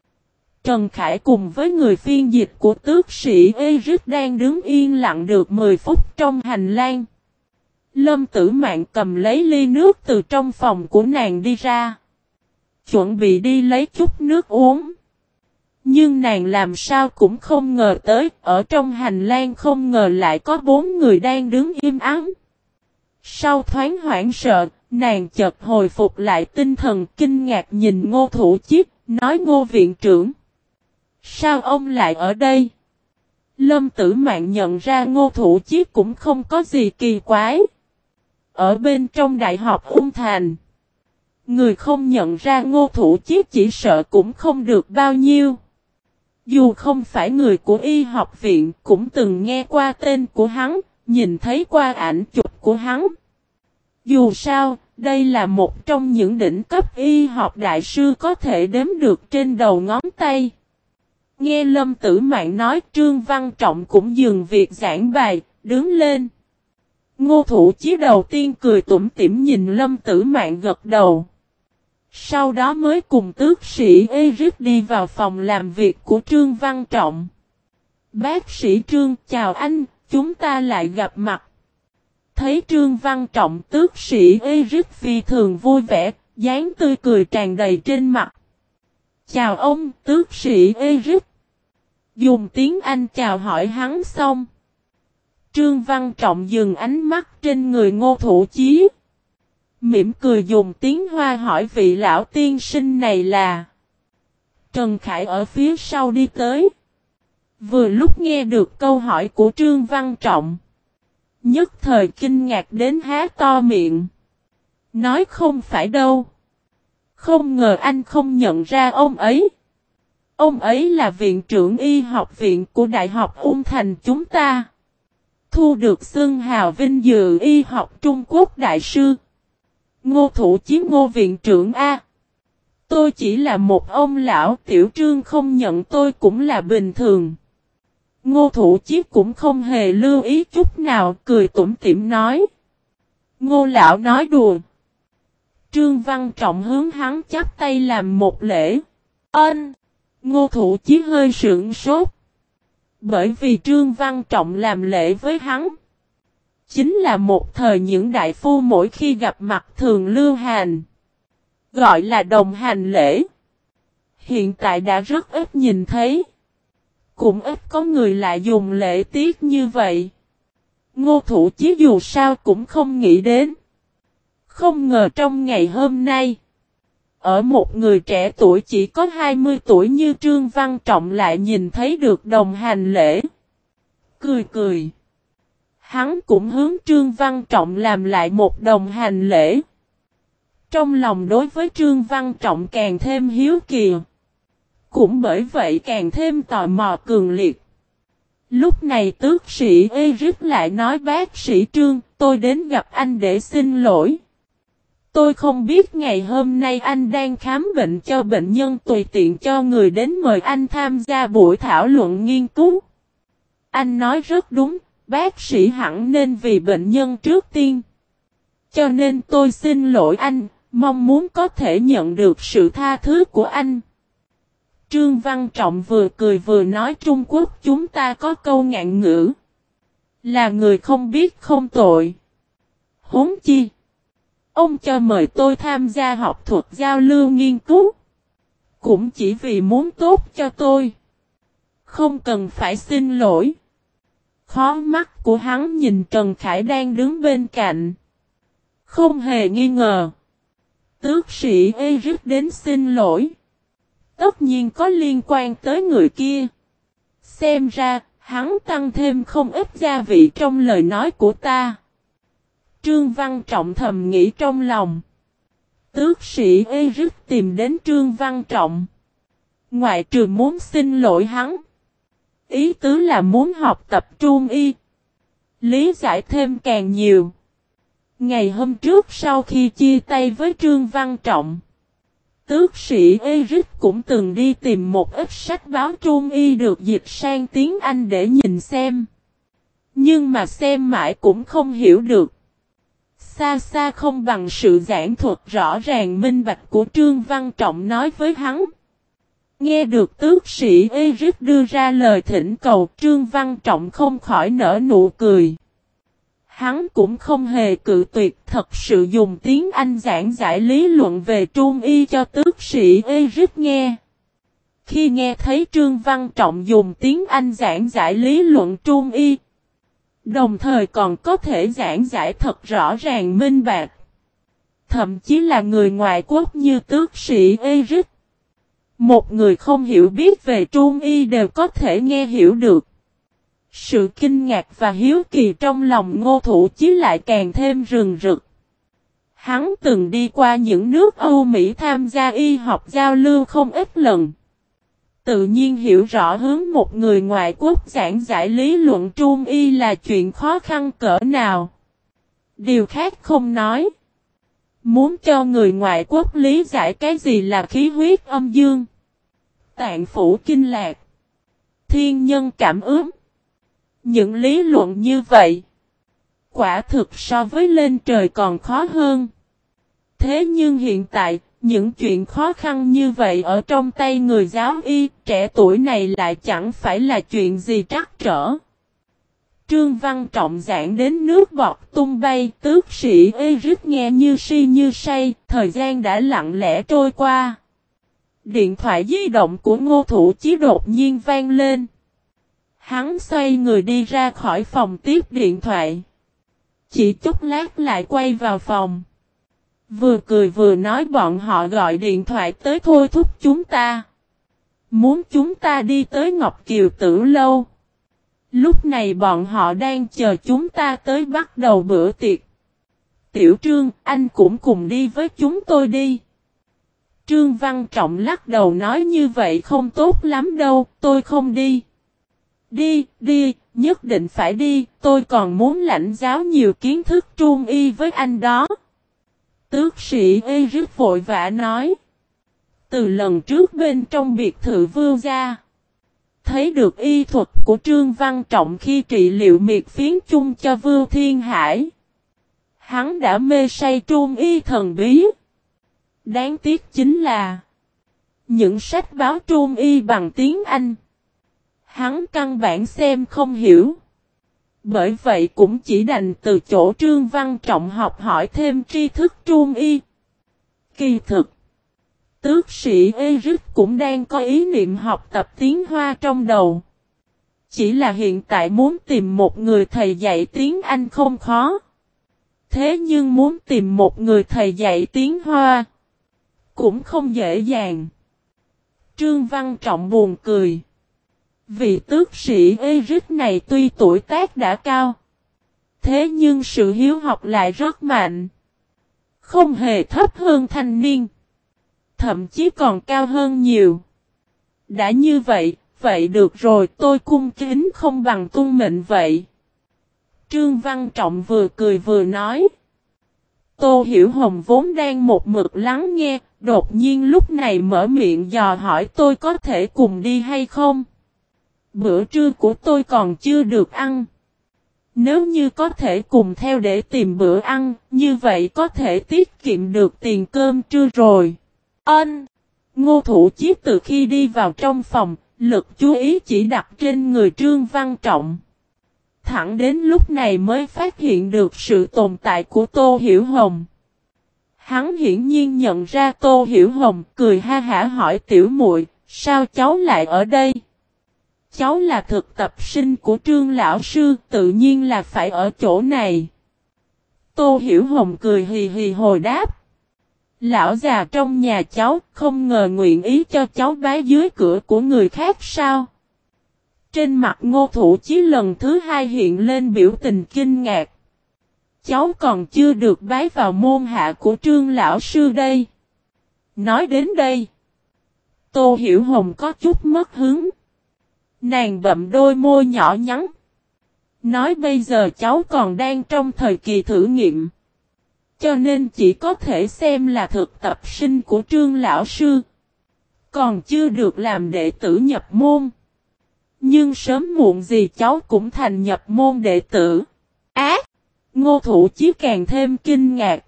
Trần Khải cùng với người phiên dịch của tước sĩ Eric đang đứng yên lặng được mười phút trong hành lang. Lâm Tử Mạn cầm lấy ly nước từ trong phòng của nàng đi ra. Chuẩn bị đi lấy chút nước uống. Nhưng nàng làm sao cũng không ngờ tới, ở trong hành lang không ngờ lại có bốn người đang đứng im ắng. Sau thoáng hoảng sợ, nàng chợt hồi phục lại tinh thần kinh ngạc nhìn Ngô Thủ Chí, nói Ngô viện trưởng. Sao ông lại ở đây? Lâm Tử Mạn nhận ra Ngô Thủ Chí cũng không có gì kỳ quái. Ở bên trong Đại học Ung Thành. Người không nhận ra Ngô Thủ Chí chỉ sợ cũng không được bao nhiêu. Dù không phải người của y học viện cũng từng nghe qua tên của hắn, nhìn thấy qua ảnh chụp của hắn. Dù sao, đây là một trong những đỉnh cấp y học đại sư có thể đếm được trên đầu ngón tay. Nghe Lâm Tử Mạn nói Trương Văn Trọng cũng dừng việc giảng bài, đứng lên. Ngô Thủ Chí đầu tiên cười tủm tỉm nhìn Lâm Tử Mạn gật đầu. Sau đó mới cùng tước sĩ Eric đi vào phòng làm việc của Trương Văn Trọng. Bác sĩ Trương, chào anh, chúng ta lại gặp mặt. Thấy Trương Văn Trọng tước sĩ Eric phi thường vui vẻ, dáng tươi cười tràn đầy trên mặt. Chào ông, tước sĩ Eric. Dùng tiếng Anh chào hỏi hắn xong. Trương Văn Trọng dừng ánh mắt trên người Ngô Thủ Chí. Mỉm cười dùng tiếng Hoa hỏi vị lão tiên sinh này là. Trần Khải ở phía sau đi tới. Vừa lúc nghe được câu hỏi của Trương Văn Trọng. Nhất thời kinh ngạc đến há to miệng. Nói không phải đâu. Không ngờ anh không nhận ra ông ấy. Ông ấy là viện trưởng y học viện của Đại học Ung Thành chúng ta. Thu được xưng hào vinh dự y học Trung Quốc đại sư. Ngô Thủ Chí Ngô viện trưởng A. Tôi chỉ là một ông lão, Tiểu Trương không nhận tôi cũng là bình thường. Ngô Thủ Chí cũng không hề lưu ý chút nào, cười tủm tỉm nói. Ngô lão nói đùa. Trương Văn Trọng hướng hắn chắp tay làm một lễ. Ân. Ngô Thủ Chí hơi sững sốt. Bởi vì Trương Văn Trọng làm lễ với hắn. Chính là một thời những đại phu mỗi khi gặp mặt thường lưu hành. Gọi là đồng hành lễ. Hiện tại đã rất ít nhìn thấy. Cũng ít có người lại dùng lễ tiết như vậy. Ngô Thủ Chí dù sao cũng không nghĩ đến. Không ngờ trong ngày hôm nay. Ở một người trẻ tuổi chỉ có hai mươi tuổi như Trương Văn Trọng lại nhìn thấy được đồng hành lễ. Cười cười. Hắn cũng hướng Trương Văn Trọng làm lại một đồng hành lễ. Trong lòng đối với Trương Văn Trọng càng thêm hiếu kỳ. Cũng bởi vậy càng thêm tò mò cường liệt. Lúc này tước sĩ Eric lại nói bác sĩ Trương, tôi đến gặp anh để xin lỗi. Tôi không biết ngày hôm nay anh đang khám bệnh cho bệnh nhân tùy tiện cho người đến mời anh tham gia buổi thảo luận nghiên cứu. Anh nói rất đúng, bác sĩ hẳn nên vì bệnh nhân trước tiên. Cho nên tôi xin lỗi anh, mong muốn có thể nhận được sự tha thứ của anh. Trương Văn Trọng vừa cười vừa nói Trung Quốc chúng ta có câu ngạn ngữ. Là người không biết không tội. Huống chi. Ông cho mời tôi tham gia học thuật giao lưu nghiên cứu. Cũng chỉ vì muốn tốt cho tôi. Không cần phải xin lỗi. Khó mắt của hắn nhìn Trần Khải đang đứng bên cạnh. Không hề nghi ngờ. Tước sĩ Eric đến xin lỗi. Tất nhiên có liên quan tới người kia. Xem ra, hắn tăng thêm không ít gia vị trong lời nói của ta. Trương Văn Trọng thầm nghĩ trong lòng. Tước sĩ Eric tìm đến Trương Văn Trọng. Ngoại trừ muốn xin lỗi hắn. Ý tứ là muốn học tập trung y. Lý giải thêm càng nhiều. Ngày hôm trước sau khi chia tay với Trương Văn Trọng. Tước sĩ Eric cũng từng đi tìm một ít sách báo trung y được dịch sang tiếng Anh để nhìn xem. Nhưng mà xem mãi cũng không hiểu được. Xa xa không bằng sự giảng thuật rõ ràng minh bạch của Trương Văn Trọng nói với hắn. Nghe được tước sĩ Eric đưa ra lời thỉnh cầu, Trương Văn Trọng không khỏi nở nụ cười. Hắn cũng không hề cự tuyệt thật sự dùng tiếng Anh giảng giải lý luận về trung y cho tước sĩ Eric nghe. Khi nghe thấy Trương Văn Trọng dùng tiếng Anh giảng giải lý luận trung y, đồng thời còn có thể giảng giải thật rõ ràng minh bạch. Thậm chí là người ngoại quốc như tước sĩ Eric. Một người không hiểu biết về trung y đều có thể nghe hiểu được. Sự kinh ngạc và hiếu kỳ trong lòng Ngô Thủ Chí lại càng thêm rừng rực. Hắn từng đi qua những nước Âu Mỹ tham gia y học giao lưu không ít lần. Tự nhiên hiểu rõ hướng một người ngoại quốc giảng giải lý luận trung y là chuyện khó khăn cỡ nào. Điều khác không nói. Muốn cho người ngoại quốc lý giải cái gì là khí huyết âm dương, tạng phủ kinh lạc, thiên nhân cảm ứng. Những lý luận như vậy, quả thực so với lên trời còn khó hơn. Thế nhưng hiện tại, những chuyện khó khăn như vậy ở trong tay người giáo y trẻ tuổi này lại chẳng phải là chuyện gì trắc trở. Trương Văn Trọng giảng đến nước bọt tung bay, tước sĩ Eric nghe như si như say, thời gian đã lặng lẽ trôi qua. Điện thoại di động của Ngô Thủ Chí đột nhiên vang lên. Hắn xoay người đi ra khỏi phòng tiếp điện thoại. Chỉ chút lát lại quay vào phòng. Vừa cười vừa nói bọn họ gọi điện thoại tới thôi thúc chúng ta. Muốn chúng ta đi tới Ngọc Kiều Tử Lâu. Lúc này bọn họ đang chờ chúng ta tới bắt đầu bữa tiệc. Tiểu Trương, anh cũng cùng đi với chúng tôi đi. Trương Văn Trọng lắc đầu nói như vậy không tốt lắm đâu, tôi không đi. Đi, đi, nhất định phải đi, tôi còn muốn lãnh giáo nhiều kiến thức trung y với anh đó. Tước sĩ Eric vội vã nói. Từ lần trước bên trong biệt thự Vưu gia, thấy được y thuật của Trương Văn Trọng khi trị liệu miệt phiến chung cho Vưu Thiên Hải. Hắn đã mê say trung y thần bí. Đáng tiếc chính là những sách báo trung y bằng tiếng Anh Hắn căn bản xem không hiểu. Bởi vậy cũng chỉ đành từ chỗ Trương Văn Trọng học hỏi thêm tri thức trung y. Kỳ thực, tước sĩ Eric cũng đang có ý niệm học tập tiếng Hoa trong đầu. Chỉ là hiện tại muốn tìm một người thầy dạy tiếng Anh không khó. Thế nhưng muốn tìm một người thầy dạy tiếng Hoa cũng không dễ dàng. Trương Văn Trọng buồn cười. Vị tước sĩ Eric này tuy tuổi tác đã cao, thế nhưng sự hiếu học lại rất mạnh. Không hề thấp hơn thanh niên, thậm chí còn cao hơn nhiều. Đã như vậy, vậy được rồi, tôi cung kính không bằng tuân mệnh vậy. Trương Văn Trọng vừa cười vừa nói. Tô Hiểu Hồng vốn đang một mực lắng nghe, đột nhiên lúc này mở miệng dò hỏi tôi có thể cùng đi hay không. Bữa trưa của tôi còn chưa được ăn. Nếu như có thể cùng theo để tìm bữa ăn, như vậy có thể tiết kiệm được tiền cơm trưa rồi. Ân! Ngô Thủ Chiết từ khi đi vào trong phòng, lực chú ý chỉ đặt trên người Trương Văn Trọng. Thẳng đến lúc này mới phát hiện được sự tồn tại của Tô Hiểu Hồng. Hắn hiển nhiên nhận ra Tô Hiểu Hồng, cười ha hả hỏi tiểu muội, sao cháu lại ở đây? Cháu là thực tập sinh của Trương lão sư, tự nhiên là phải ở chỗ này. Tô Hiểu Hồng cười hì hì hồi đáp. Lão già trong nhà cháu không ngờ nguyện ý cho cháu bái dưới cửa của người khác sao? Trên mặt Ngô Thủ Chí lần thứ hai hiện lên biểu tình kinh ngạc. Cháu còn chưa được bái vào môn hạ của Trương lão sư đây. Nói đến đây, Tô Hiểu Hồng có chút mất hứng. Nàng bậm đôi môi nhỏ nhắn. Nói bây giờ cháu còn đang trong thời kỳ thử nghiệm. Cho nên chỉ có thể xem là thực tập sinh của Trương lão sư. Còn chưa được làm đệ tử nhập môn. Nhưng sớm muộn gì cháu cũng thành nhập môn đệ tử. Á! À, Ngô Thủ Chí càng thêm kinh ngạc.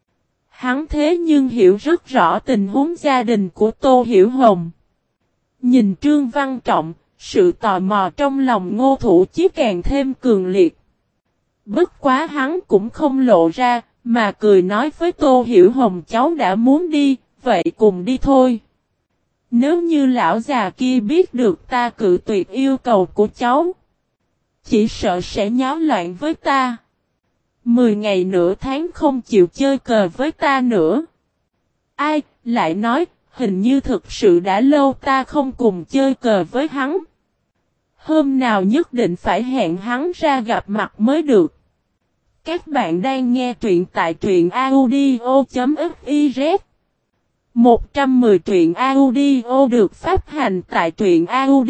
Hắn thế nhưng hiểu rất rõ tình huống gia đình của Tô Hiểu Hồng. Nhìn Trương Văn Trọng, sự tò mò trong lòng Ngô Thủ Chí càng thêm cường liệt. Bất quá hắn cũng không lộ ra, mà cười nói với Tô Hiểu Hồng cháu đã muốn đi, vậy cùng đi thôi. Nếu như lão già kia biết được ta cự tuyệt yêu cầu của cháu, chỉ sợ sẽ nháo loạn với ta. Mười ngày nửa tháng không chịu chơi cờ với ta nữa. Ai, lại nói, hình như thực sự đã lâu ta không cùng chơi cờ với hắn. Hôm nào nhất định phải hẹn hắn ra gặp mặt mới được. Các bạn đang nghe truyện tại truyện audio.fiz. một trăm mười truyện audio được phát hành tại truyện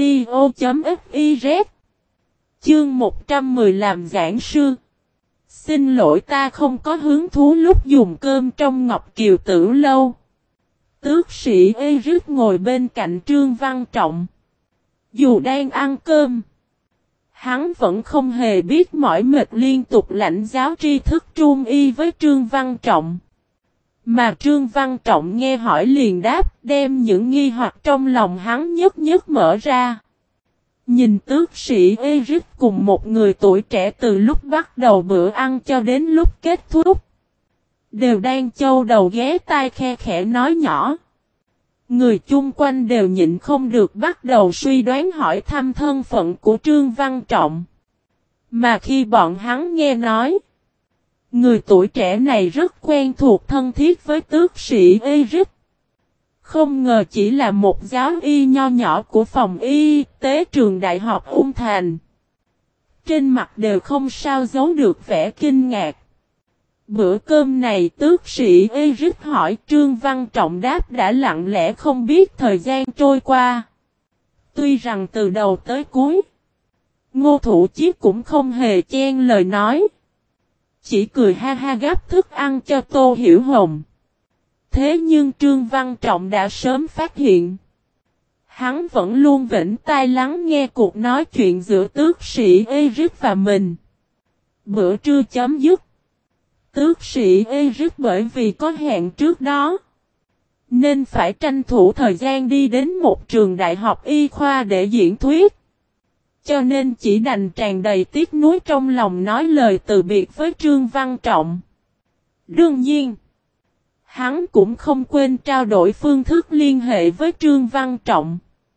audio.fiz. Chương một trăm mười làm giảng sư. Xin lỗi ta không có hứng thú lúc dùng cơm trong Ngọc Kiều Tử lâu. Tước sĩ Eric ngồi bên cạnh Trương Văn Trọng. Dù đang ăn cơm, hắn vẫn không hề biết mỏi mệt liên tục lãnh giáo tri thức trung y với Trương Văn Trọng. Mà Trương Văn Trọng nghe hỏi liền đáp, đem những nghi hoặc trong lòng hắn nhất nhất mở ra. Nhìn tước sĩ Eric cùng một người tuổi trẻ từ lúc bắt đầu bữa ăn cho đến lúc kết thúc, đều đang châu đầu ghé tai khe khẽ nói nhỏ. Người chung quanh đều nhịn không được bắt đầu suy đoán hỏi thăm thân phận của Trương Văn Trọng. Mà khi bọn hắn nghe nói, người tuổi trẻ này rất quen thuộc thân thiết với tước sĩ Eric. Không ngờ chỉ là một giáo y nho nhỏ của phòng y tế trường Đại học Ung Thành. Trên mặt đều không sao giấu được vẻ kinh ngạc. Bữa cơm này tước sĩ Eric hỏi Trương Văn Trọng đáp đã lặng lẽ không biết thời gian trôi qua. Tuy rằng từ đầu tới cuối, Ngô Thủ Chí cũng không hề chen lời nói. Chỉ cười ha ha gắp thức ăn cho Tô Hiểu Hồng. Thế nhưng Trương Văn Trọng đã sớm phát hiện. Hắn vẫn luôn vĩnh tai lắng nghe cuộc nói chuyện giữa tước sĩ Eric và mình. Bữa trưa chấm dứt. Tước sĩ Eric bởi vì có hẹn trước đó, nên phải tranh thủ thời gian đi đến một trường đại học y khoa để diễn thuyết. cho nên chỉ đành tràn đầy tiếc nuối trong lòng nói lời từ biệt với Trương Văn Trọng. Đương nhiên, hắn cũng không quên trao đổi phương thức liên hệ với Trương Văn Trọng,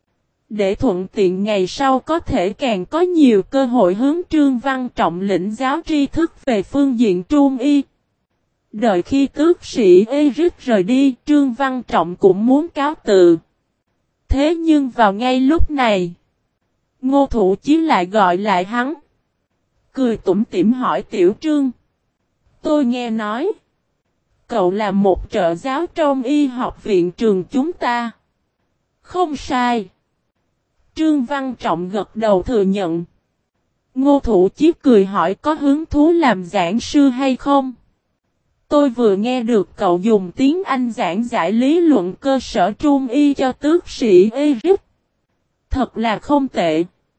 để thuận tiện ngày sau có thể càng có nhiều cơ hội hướng Trương Văn Trọng lĩnh giáo tri thức về phương diện trung y. Đợi khi tước sĩ Eric rời đi, Trương Văn Trọng cũng muốn cáo từ. Thế nhưng vào ngay lúc này, Ngô Thủ Chí lại gọi lại hắn. Cười tủm tỉm hỏi Tiểu Trương. Tôi nghe nói, cậu là một trợ giáo trong y học viện trường chúng ta. Không sai. Trương Văn Trọng gật đầu thừa nhận. Ngô Thủ Chí cười hỏi có hứng thú làm giảng sư hay không? Tôi vừa nghe được cậu dùng tiếng Anh giảng giải lý luận cơ sở trung y cho tước sĩ Eric. Thật là không tệ.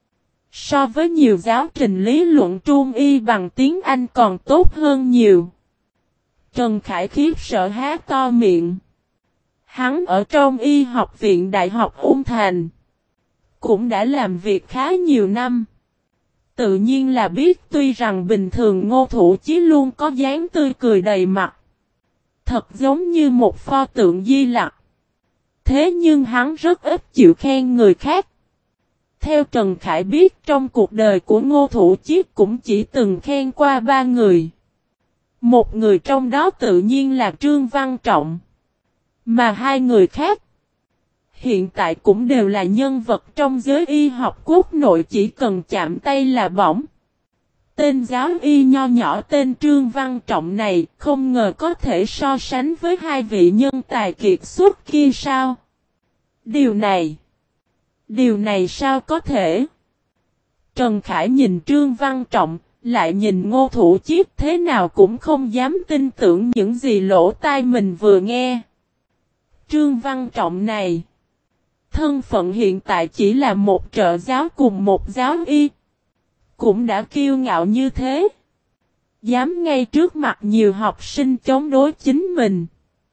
So với nhiều giáo trình lý luận trung y bằng tiếng Anh còn tốt hơn nhiều. Trần Khải khiếp sợ há to miệng. Hắn ở trong y học viện Đại học Ung Thành cũng đã làm việc khá nhiều năm. Tự nhiên là biết tuy rằng bình thường Ngô Thủ Chí luôn có dáng tươi cười đầy mặt. Thật giống như một pho tượng Di Lặc. Thế nhưng hắn rất ít chịu khen người khác. Theo Trần Khải biết trong cuộc đời của Ngô Thủ Chí cũng chỉ từng khen qua ba người. Một người trong đó tự nhiên là Trương Văn Trọng. Mà hai người khác hiện tại cũng đều là nhân vật trong giới y học quốc nội, chỉ cần chạm tay là bỏng. Tên giáo y nho nhỏ tên Trương Văn Trọng này không ngờ có thể so sánh với hai vị nhân tài kiệt xuất kia sao? Điều này, điều này sao có thể? Trần Khải nhìn Trương Văn Trọng, lại nhìn Ngô Thủ Chí, thế nào cũng không dám tin tưởng những gì lỗ tai mình vừa nghe. Trương Văn Trọng này, thân phận hiện tại chỉ là một trợ giáo cùng một giáo y, cũng đã kiêu ngạo như thế. Dám ngay trước mặt nhiều học sinh chống đối chính mình,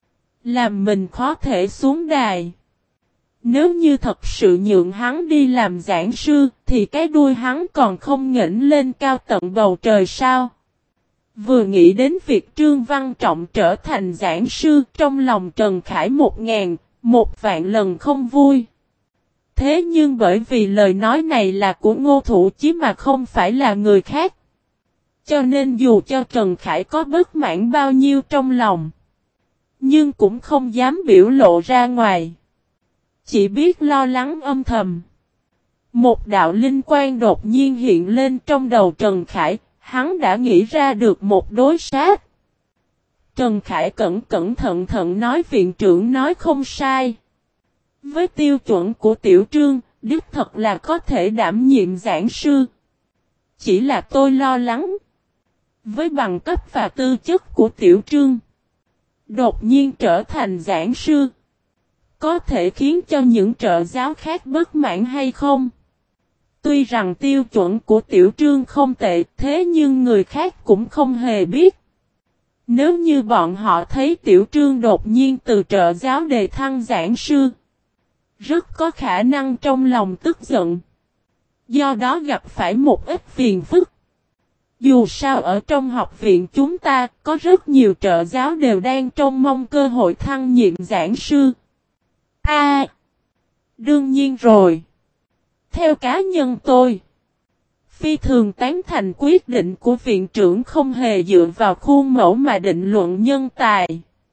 làm mình khó thể xuống đài. Nếu như thật sự nhượng hắn đi làm giảng sư, thì cái đuôi hắn còn không nghển lên cao tận bầu trời sao? Vừa nghĩ đến việc Trương Văn Trọng trở thành giảng sư, trong lòng Trần Khải một ngàn, một vạn lần không vui. Thế nhưng bởi vì lời nói này là của Ngô Thủ Chí mà không phải là người khác, cho nên dù cho Trần Khải có bất mãn bao nhiêu trong lòng, nhưng cũng không dám biểu lộ ra ngoài. Chỉ biết lo lắng âm thầm. Một đạo linh quang đột nhiên hiện lên trong đầu Trần Khải, hắn đã nghĩ ra được một đối sách. Trần Khải cẩn cẩn thận thận nói viện trưởng nói không sai. Với tiêu chuẩn của Tiểu Trương, đích thật là có thể đảm nhiệm giảng sư. Chỉ là tôi lo lắng. Với bằng cấp và tư chất của Tiểu Trương, đột nhiên trở thành giảng sư, có thể khiến cho những trợ giáo khác bất mãn hay không? Tuy rằng tiêu chuẩn của Tiểu Trương không tệ, thế nhưng người khác cũng không hề biết. Nếu như bọn họ thấy Tiểu Trương đột nhiên từ trợ giáo đề thăng giảng sư, rất có khả năng trong lòng tức giận. Do đó gặp phải một ít phiền phức. Dù sao ở trong học viện chúng ta có rất nhiều trợ giáo đều đang trông mong cơ hội thăng nhiệm giảng sư. A. À, đương nhiên rồi. Theo cá nhân tôi, phi thường tán thành quyết định của viện trưởng không hề dựa vào khuôn mẫu mà định luận nhân tài.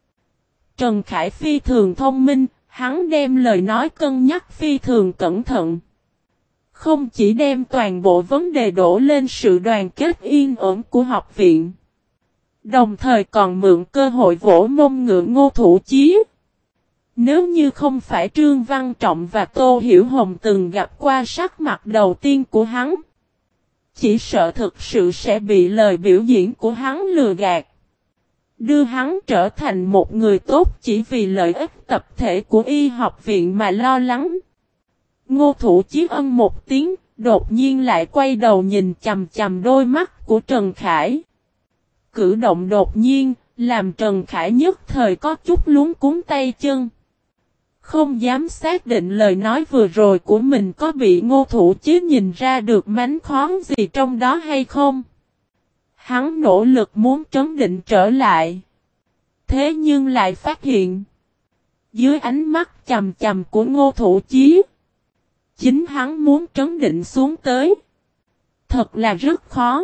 Trần Khải phi thường thông minh, hắn đem lời nói cân nhắc phi thường cẩn thận. Không chỉ đem toàn bộ vấn đề đổ lên sự đoàn kết yên ổn của học viện, đồng thời còn mượn cơ hội vỗ mông ngựa Ngô Thủ Chí. Nếu như không phải Trương Văn Trọng và Tô Hiểu Hồng từng gặp qua sắc mặt đầu tiên của hắn, chỉ sợ thực sự sẽ bị lời biểu diễn của hắn lừa gạt, đưa hắn trở thành một người tốt chỉ vì lợi ích tập thể của y học viện mà lo lắng. Ngô Thủ Chí ân một tiếng, đột nhiên lại quay đầu nhìn chằm chằm đôi mắt của Trần Khải. Cử động đột nhiên, làm Trần Khải nhất thời có chút luống cuống tay chân. Không dám xác định lời nói vừa rồi của mình có bị Ngô Thủ Chí nhìn ra được mánh khóe gì trong đó hay không. Hắn nỗ lực muốn trấn định trở lại. Thế nhưng lại phát hiện. Dưới ánh mắt chằm chằm của Ngô Thủ Chí. Chính hắn muốn trấn định xuống tới. Thật là rất khó.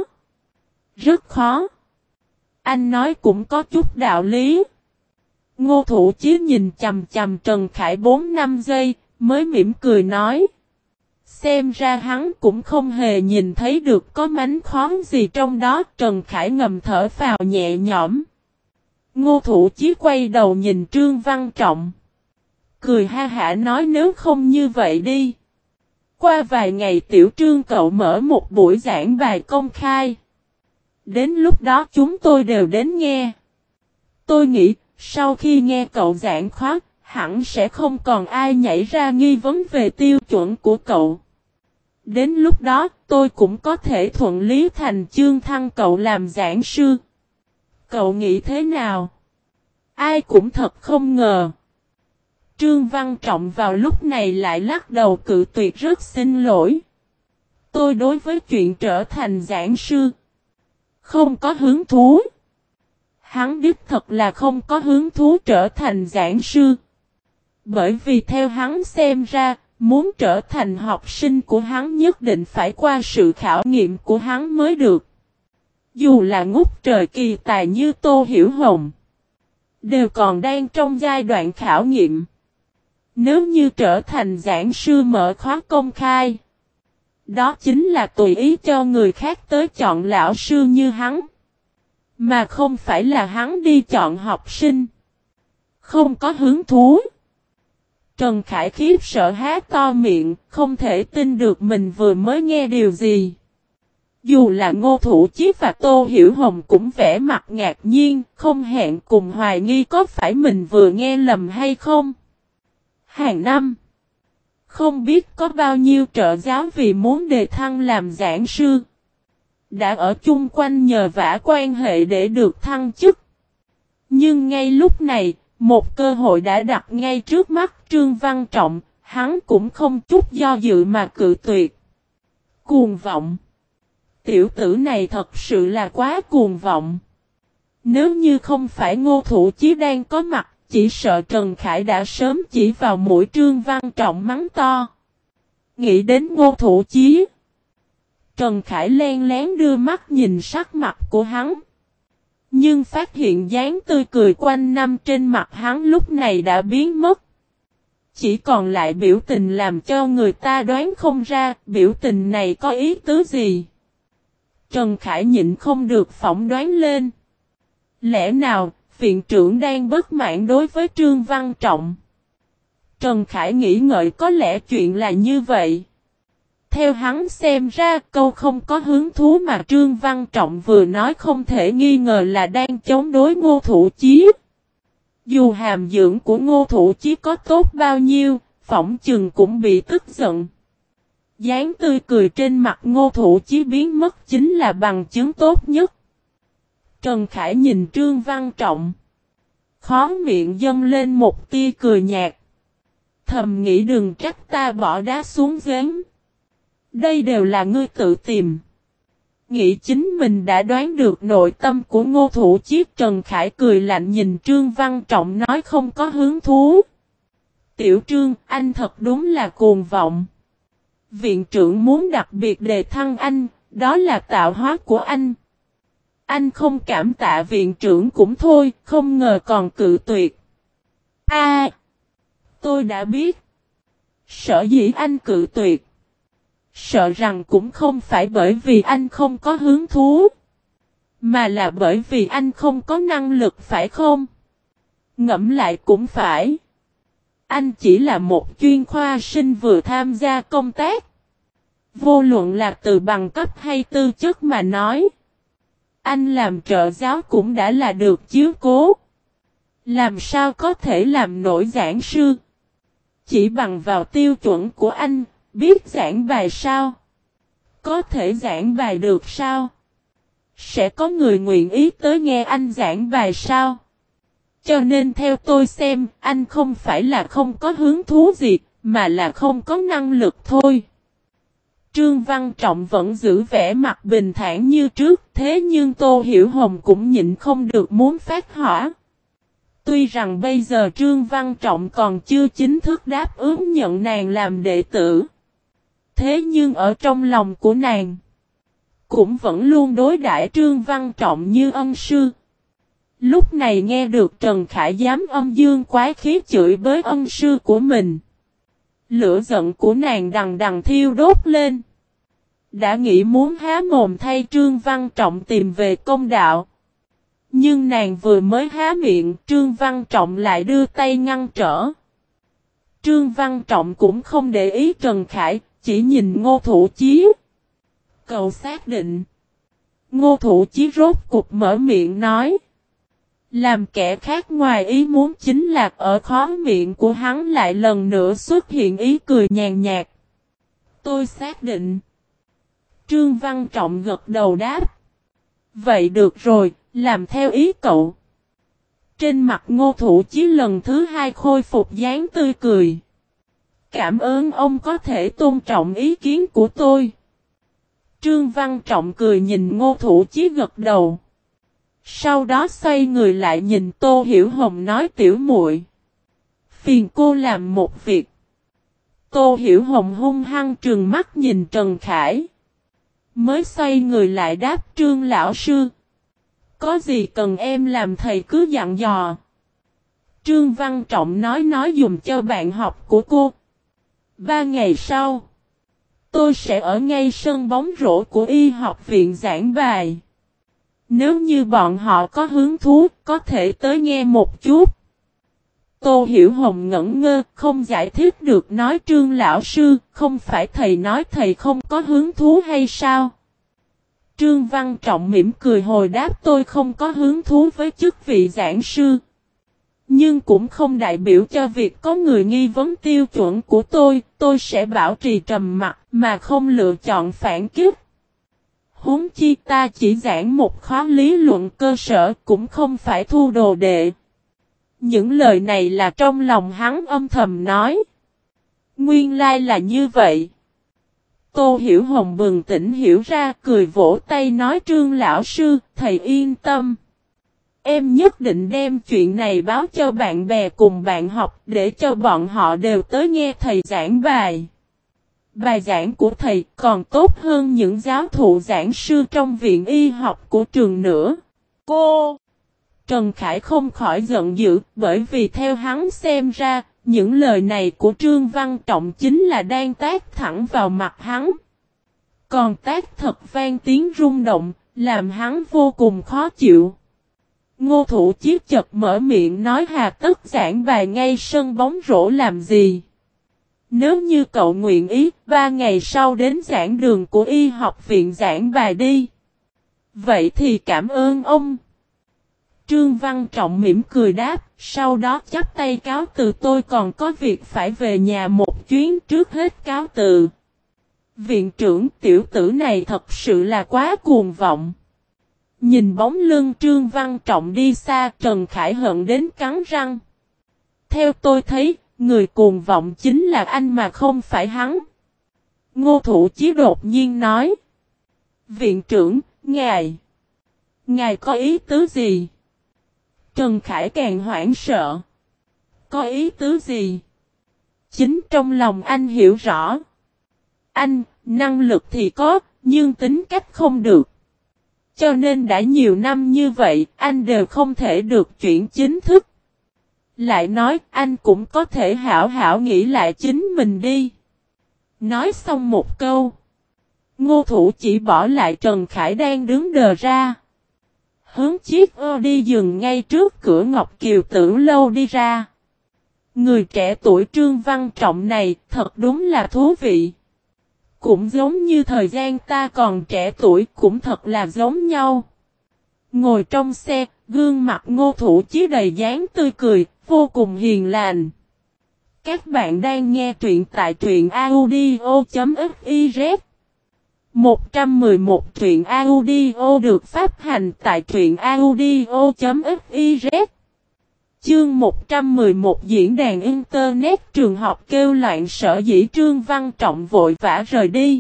Rất khó. Anh nói cũng có chút đạo lý. Ngô Thủ Chí nhìn chằm chằm Trần Khải bốn năm giây, mới mỉm cười nói. Xem ra hắn cũng không hề nhìn thấy được có mánh khóe gì trong đó. Trần Khải ngầm thở phào nhẹ nhõm. Ngô Thủ Chí quay đầu nhìn Trương Văn Trọng. Cười ha hả nói nếu không như vậy đi. Qua vài ngày Tiểu Trương cậu mở một buổi giảng bài công khai. Đến lúc đó chúng tôi đều đến nghe. Tôi nghĩ sau khi nghe cậu giảng khóa, hẳn sẽ không còn ai nhảy ra nghi vấn về tiêu chuẩn của cậu. Đến lúc đó tôi cũng có thể thuận lý thành chương thăng cậu làm giảng sư. Cậu nghĩ thế nào? Ai cũng thật không ngờ. Trương Văn Trọng vào lúc này lại lắc đầu cự tuyệt rất xin lỗi. Tôi đối với chuyện trở thành giảng sư không có hứng thú. Hắn đích thật là không có hứng thú trở thành giảng sư. Bởi vì theo hắn xem ra, muốn trở thành học sinh của hắn nhất định phải qua sự khảo nghiệm của hắn mới được. Dù là ngút trời kỳ tài như Tô Hiểu Hồng, đều còn đang trong giai đoạn khảo nghiệm. Nếu như trở thành giảng sư mở khóa công khai, đó chính là tùy ý cho người khác tới chọn lão sư như hắn. Mà không phải là hắn đi chọn học sinh. Không có hứng thú. Trần Khải khiếp sợ há to miệng, không thể tin được mình vừa mới nghe điều gì. Dù là Ngô Thủ Chí và Tô Hiểu Hồng cũng vẻ mặt ngạc nhiên, không hẹn cùng hoài nghi có phải mình vừa nghe lầm hay không. Hàng năm, không biết có bao nhiêu trợ giáo vì muốn đề thăng làm giảng sư, đã ở chung quanh nhờ vả quan hệ để được thăng chức. Nhưng ngay lúc này, một cơ hội đã đặt ngay trước mắt Trương Văn Trọng, hắn cũng không chút do dự mà cự tuyệt. Cuồng vọng. Tiểu tử này thật sự là quá cuồng vọng. Nếu như không phải Ngô Thủ Chí đang có mặt, chỉ sợ Trần Khải đã sớm chỉ vào mũi Trương Văn Trọng mắng to. Nghĩ đến Ngô Thủ Chí, Trần Khải len lén đưa mắt nhìn sắc mặt của hắn. Nhưng phát hiện dáng tươi cười quanh năm trên mặt hắn lúc này đã biến mất. Chỉ còn lại biểu tình làm cho người ta đoán không ra biểu tình này có ý tứ gì. Trần Khải nhịn không được phỏng đoán lên. Lẽ nào viện trưởng đang bất mãn đối với Trương Văn Trọng? Trần Khải nghĩ ngợi có lẽ chuyện là như vậy. Theo hắn xem ra câu không có hứng thú mà Trương Văn Trọng vừa nói không thể nghi ngờ là đang chống đối Ngô Thủ Chí. Dù hàm dưỡng của Ngô Thủ Chí có tốt bao nhiêu, phỏng chừng cũng bị tức giận. Dáng tươi cười trên mặt Ngô Thủ Chí biến mất chính là bằng chứng tốt nhất. Trần Khải nhìn Trương Văn Trọng. Khóe miệng dâng lên một tia cười nhạt. Thầm nghĩ đừng trách ta bỏ đá xuống giếng. Đây đều là ngươi tự tìm. Nghĩ chính mình đã đoán được nội tâm của Ngô Thủ Chí. Trần Khải cười lạnh nhìn Trương Văn Trọng nói không có hứng thú. Tiểu Trương, anh thật đúng là cuồng vọng. Viện trưởng muốn đặc biệt đề thăng anh, đó là tạo hóa của anh. Anh không cảm tạ viện trưởng cũng thôi, không ngờ còn cự tuyệt. A, à, tôi đã biết. Sở dĩ anh cự tuyệt. Sợ rằng cũng không phải bởi vì anh không có hứng thú. Mà là bởi vì anh không có năng lực phải không? Ngẫm lại cũng phải. Anh chỉ là một chuyên khoa sinh vừa tham gia công tác. Vô luận là từ bằng cấp hay tư chất mà nói. Anh làm trợ giáo cũng đã là được chiếu cố. Làm sao có thể làm nổi giảng sư? Chỉ bằng vào tiêu chuẩn của anh, biết giảng bài sao? Có thể giảng bài được sao? Sẽ có người nguyện ý tới nghe anh giảng bài sao? Cho nên theo tôi xem, anh không phải là không có hứng thú gì, mà là không có năng lực thôi. Trương Văn Trọng vẫn giữ vẻ mặt bình thản như trước, thế nhưng Tô Hiểu Hồng cũng nhịn không được muốn phát hỏa. Tuy rằng bây giờ Trương Văn Trọng còn chưa chính thức đáp ứng nhận nàng làm đệ tử. Thế nhưng ở trong lòng của nàng, cũng vẫn luôn đối đãi Trương Văn Trọng như ân sư. Lúc này nghe được Trần Khải dám âm dương quái khí chửi bới ân sư của mình. Lửa giận của nàng đằng đằng thiêu đốt lên. Đã nghĩ muốn há mồm thay Trương Văn Trọng tìm về công đạo. Nhưng nàng vừa mới há miệng, Trương Văn Trọng lại đưa tay ngăn trở. Trương Văn Trọng cũng không để ý Trần Khải, chỉ nhìn Ngô Thủ Chí. Cậu xác định. Ngô Thủ Chí rốt cục mở miệng nói. Làm kẻ khác ngoài ý muốn chính là ở khóe miệng của hắn lại lần nữa xuất hiện ý cười nhàn nhạt. Tôi xác định. Trương Văn Trọng gật đầu đáp. Vậy được rồi, làm theo ý cậu. Trên mặt Ngô Thủ Chí lần thứ hai khôi phục dáng tươi cười. Cảm ơn ông có thể tôn trọng ý kiến của tôi. Trương Văn Trọng cười nhìn Ngô Thủ Chí gật đầu. Sau đó xoay người lại nhìn Tô Hiểu Hồng nói tiểu muội, phiền cô làm một việc. Tô Hiểu Hồng hung hăng trừng mắt nhìn Trần Khải. Mới xoay người lại đáp Trương lão sư. Có gì cần em làm thầy cứ dặn dò. Trương Văn Trọng nói nói dùng cho bạn học của cô. Ba ngày sau, tôi sẽ ở ngay sân bóng rổ của y học viện giảng bài. Nếu như bọn họ có hứng thú, có thể tới nghe một chút. Tô Hiểu Hồng ngẩn ngơ, không giải thích được nói Trương lão sư, không phải thầy nói thầy không có hứng thú hay sao? Trương Văn Trọng mỉm cười hồi đáp tôi không có hứng thú với chức vị giảng sư. Nhưng cũng không đại biểu cho việc có người nghi vấn tiêu chuẩn của tôi, tôi sẽ bảo trì trầm mặc mà không lựa chọn phản kích. Huống chi ta chỉ giảng một khóa lý luận cơ sở cũng không phải thu đồ đệ. Những lời này là trong lòng hắn âm thầm nói. Nguyên lai là như vậy. Tô Hiểu Hồng bừng tỉnh hiểu ra cười vỗ tay nói Trương lão sư, thầy yên tâm. Em nhất định đem chuyện này báo cho bạn bè cùng bạn học để cho bọn họ đều tới nghe thầy giảng bài. Bài giảng của thầy còn tốt hơn những giáo thụ giảng sư trong viện y học của trường nữa. Cô! Trần Khải không khỏi giận dữ bởi vì theo hắn xem ra, những lời này của Trương Văn Trọng chính là đang tát thẳng vào mặt hắn. Còn tát thật vang tiếng rung động, làm hắn vô cùng khó chịu. Ngô Thủ Chí chợt mở miệng nói hà tất giảng bài ngay sân bóng rổ làm gì. Nếu như cậu nguyện ý, ba ngày sau đến giảng đường của y học viện giảng bài đi. Vậy thì cảm ơn ông. Trương Văn Trọng mỉm cười đáp, sau đó chắp tay cáo từ tôi còn có việc phải về nhà một chuyến trước hết cáo từ. Viện trưởng tiểu tử này thật sự là quá cuồng vọng. Nhìn bóng lưng Trương Văn Trọng đi xa Trần Khải hận đến cắn răng. Theo tôi thấy, người cuồng vọng chính là anh mà không phải hắn. Ngô Thủ Chí đột nhiên nói. Viện trưởng, ngài. Ngài có ý tứ gì? Trần Khải càng hoảng sợ. Có ý tứ gì? Chính trong lòng anh hiểu rõ. Anh, năng lực thì có, nhưng tính cách không được. Cho nên đã nhiều năm như vậy, anh đều không thể được chuyển chính thức. Lại nói, anh cũng có thể hảo hảo nghĩ lại chính mình đi. Nói xong một câu. Ngô Thủ chỉ bỏ lại Trần Khải đang đứng đờ ra. Hướng chiếc ô đi dừng ngay trước cửa Ngọc Kiều Tử lâu đi ra. Người trẻ tuổi Trương Văn Trọng này thật đúng là thú vị. Cũng giống như thời gian ta còn trẻ tuổi cũng thật là giống nhau. Ngồi trong xe, gương mặt Ngô Thủ Chí đầy dáng tươi cười, vô cùng hiền lành. Các bạn đang nghe truyện tại truyện audio chấm fiz. một trăm mười một truyện audio được phát hành tại truyện audio chấm fiz. Chương một trăm mười một diễn đàn Internet trường học kêu loạn sở dĩ Trương Văn Trọng vội vã rời đi.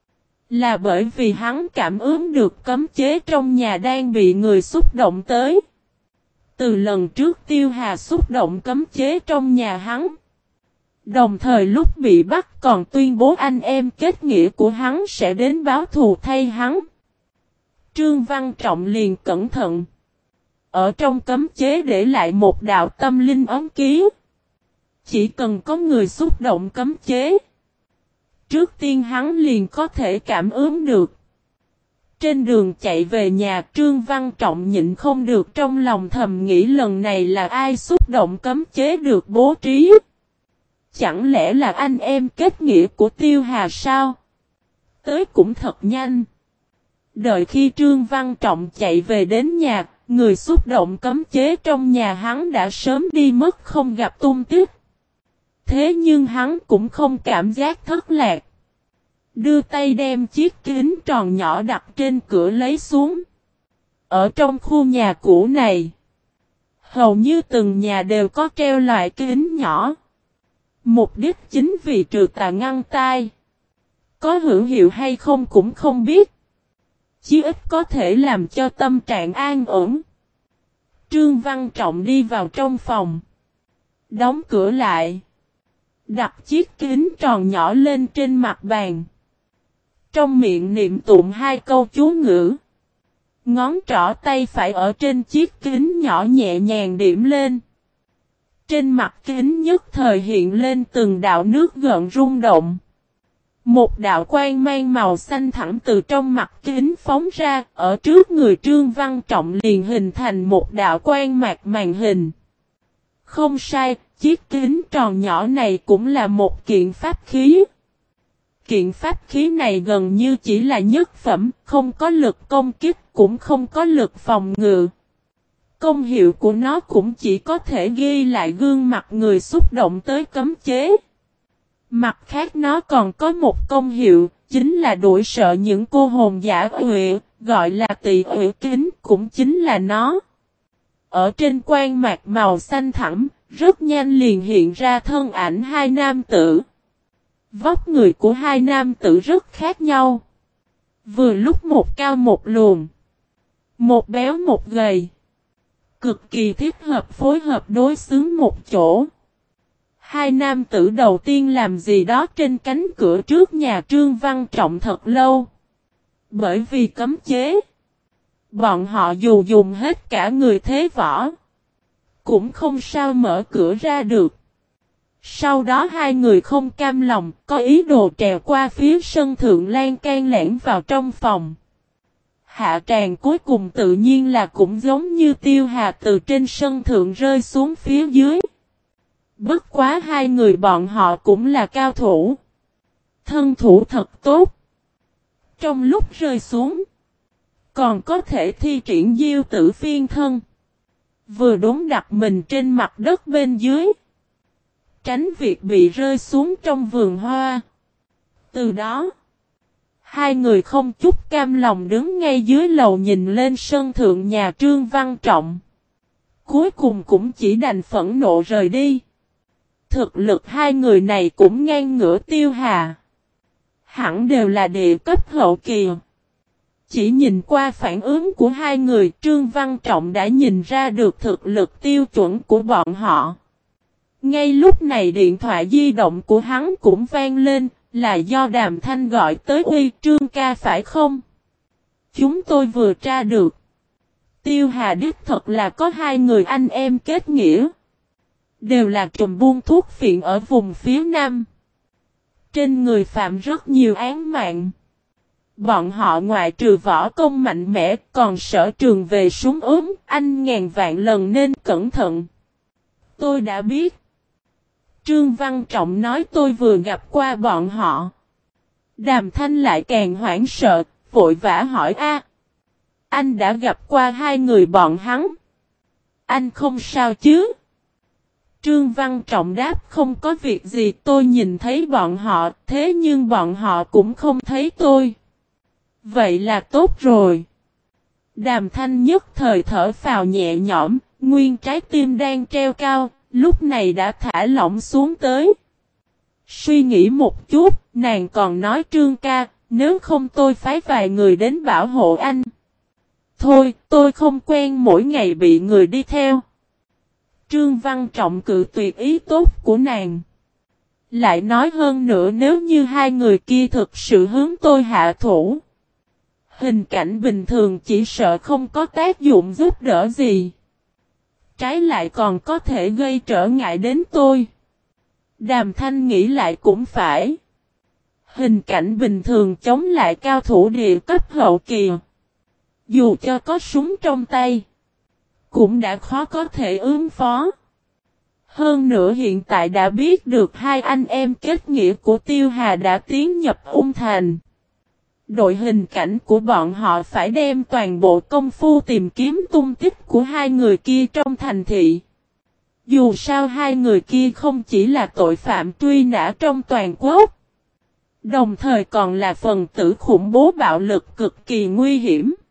Là bởi vì hắn cảm ứng được cấm chế trong nhà đang bị người xúc động tới. Từ lần trước Tiêu Hà xúc động cấm chế trong nhà hắn. Đồng thời lúc bị bắt còn tuyên bố anh em kết nghĩa của hắn sẽ đến báo thù thay hắn. Trương Văn Trọng liền cẩn thận. Ở trong cấm chế để lại một đạo tâm linh ấn ký. Chỉ cần có người xúc động cấm chế. Trước tiên hắn liền có thể cảm ứng được. Trên đường chạy về nhà Trương Văn Trọng nhịn không được trong lòng thầm nghĩ lần này là ai xúc động cấm chế được bố trí. Chẳng lẽ là anh em kết nghĩa của Tiêu Hà sao? Tới cũng thật nhanh. Đợi khi Trương Văn Trọng chạy về đến nhà, người xúc động cấm chế trong nhà hắn đã sớm đi mất không gặp tung tích. Thế nhưng hắn cũng không cảm giác thất lạc. Đưa tay đem chiếc kính tròn nhỏ đặt trên cửa lấy xuống. Ở trong khu nhà cũ này, hầu như từng nhà đều có treo loại kính nhỏ. Mục đích chính vì trừ tà ngăn tai. Có hữu hiệu hay không cũng không biết. Chí ít có thể làm cho tâm trạng an ổn. Trương Văn Trọng đi vào trong phòng. Đóng cửa lại. Đặt chiếc kính tròn nhỏ lên trên mặt bàn. Trong miệng niệm tụng hai câu chú ngữ. Ngón trỏ tay phải ở trên chiếc kính nhỏ nhẹ nhàng điểm lên. Trên mặt kính nhất thời hiện lên từng đạo nước gợn rung động. Một đạo quang mang màu xanh thẳng từ trong mặt kính phóng ra, ở trước người Trương Văn Trọng liền hình thành một đạo quang mạc màn hình. Không sai, chiếc kính tròn nhỏ này cũng là một kiện pháp khí. Kiện pháp khí này gần như chỉ là nhất phẩm, không có lực công kích, cũng không có lực phòng ngự. Công hiệu của nó cũng chỉ có thể ghi lại gương mặt người xúc động tới cấm chế. Mặt khác nó còn có một công hiệu, chính là đuổi sợ những cô hồn giả uệ, gọi là tỳ uệ kính, cũng chính là nó. Ở trên quang mạc màu xanh thẳm, rất nhanh liền hiện ra thân ảnh hai nam tử. Vóc người của hai nam tử rất khác nhau. Vừa lúc một cao một lùn, một béo một gầy. Cực kỳ thích hợp phối hợp đối xứng một chỗ. Hai nam tử đầu tiên làm gì đó trên cánh cửa trước nhà Trương Văn Trọng thật lâu. Bởi vì cấm chế. Bọn họ dù dùng hết cả người thế võ. Cũng không sao mở cửa ra được. Sau đó hai người không cam lòng, có ý đồ trèo qua phía sân thượng lan can lẻn vào trong phòng. Hạ tràng cuối cùng tự nhiên là cũng giống như Tiêu Hà từ trên sân thượng rơi xuống phía dưới. Bất quá hai người bọn họ cũng là cao thủ. Thân thủ thật tốt. Trong lúc rơi xuống, còn có thể thi triển diêu tử phiên thân. Vừa đúng đặt mình trên mặt đất bên dưới. Tránh việc bị rơi xuống trong vườn hoa. Từ đó, hai người không chút cam lòng đứng ngay dưới lầu nhìn lên sân thượng nhà Trương Văn Trọng. Cuối cùng cũng chỉ đành phẫn nộ rời đi. Thực lực hai người này cũng ngang ngửa Tiêu Hà. Hẳn đều là địa cấp hậu kỳ. Chỉ nhìn qua phản ứng của hai người Trương Văn Trọng đã nhìn ra được thực lực tiêu chuẩn của bọn họ. Ngay lúc này điện thoại di động của hắn cũng vang lên, là do Đàm Thanh gọi tới. Uy, Trương ca phải không? Chúng tôi vừa tra được. Tiêu Hà đích thật là có hai người anh em kết nghĩa. Đều là trùm buôn thuốc phiện ở vùng phía Nam. Trên người phạm rất nhiều án mạng. Bọn họ ngoại trừ võ công mạnh mẽ còn sở trường về súng ốm, anh ngàn vạn lần nên cẩn thận. Tôi đã biết. Trương Văn Trọng nói tôi vừa gặp qua bọn họ. Đàm Thanh lại càng hoảng sợ, vội vã hỏi a, anh đã gặp qua hai người bọn hắn. Anh không sao chứ? Trương Văn Trọng đáp không có việc gì, tôi nhìn thấy bọn họ, thế nhưng bọn họ cũng không thấy tôi. Vậy là tốt rồi. Đàm Thanh nhất thời thở phào nhẹ nhõm, Nguyên trái tim đang treo cao, lúc này đã thả lỏng xuống tới. Suy nghĩ một chút, nàng còn nói Trương ca, nếu không tôi phái vài người đến bảo hộ anh. Thôi, tôi không quen mỗi ngày bị người đi theo. Trương Văn Trọng cự tuyệt ý tốt của nàng. Lại nói hơn nữa nếu như hai người kia thực sự hướng tôi hạ thủ. Hình cảnh bình thường chỉ sợ không có tác dụng giúp đỡ gì. Trái lại còn có thể gây trở ngại đến tôi. Đàm Thanh nghĩ lại cũng phải. Hình cảnh bình thường chống lại cao thủ địa cấp hậu kỳ. Dù cho có súng trong tay, cũng đã khó có thể ứng phó. Hơn nữa hiện tại đã biết được hai anh em kết nghĩa của Tiêu Hà đã tiến nhập Ung Thành. Đội hình cảnh của bọn họ phải đem toàn bộ công phu tìm kiếm tung tích của hai người kia trong thành thị. Dù sao hai người kia không chỉ là tội phạm truy nã trong toàn quốc, đồng thời còn là phần tử khủng bố bạo lực cực kỳ nguy hiểm.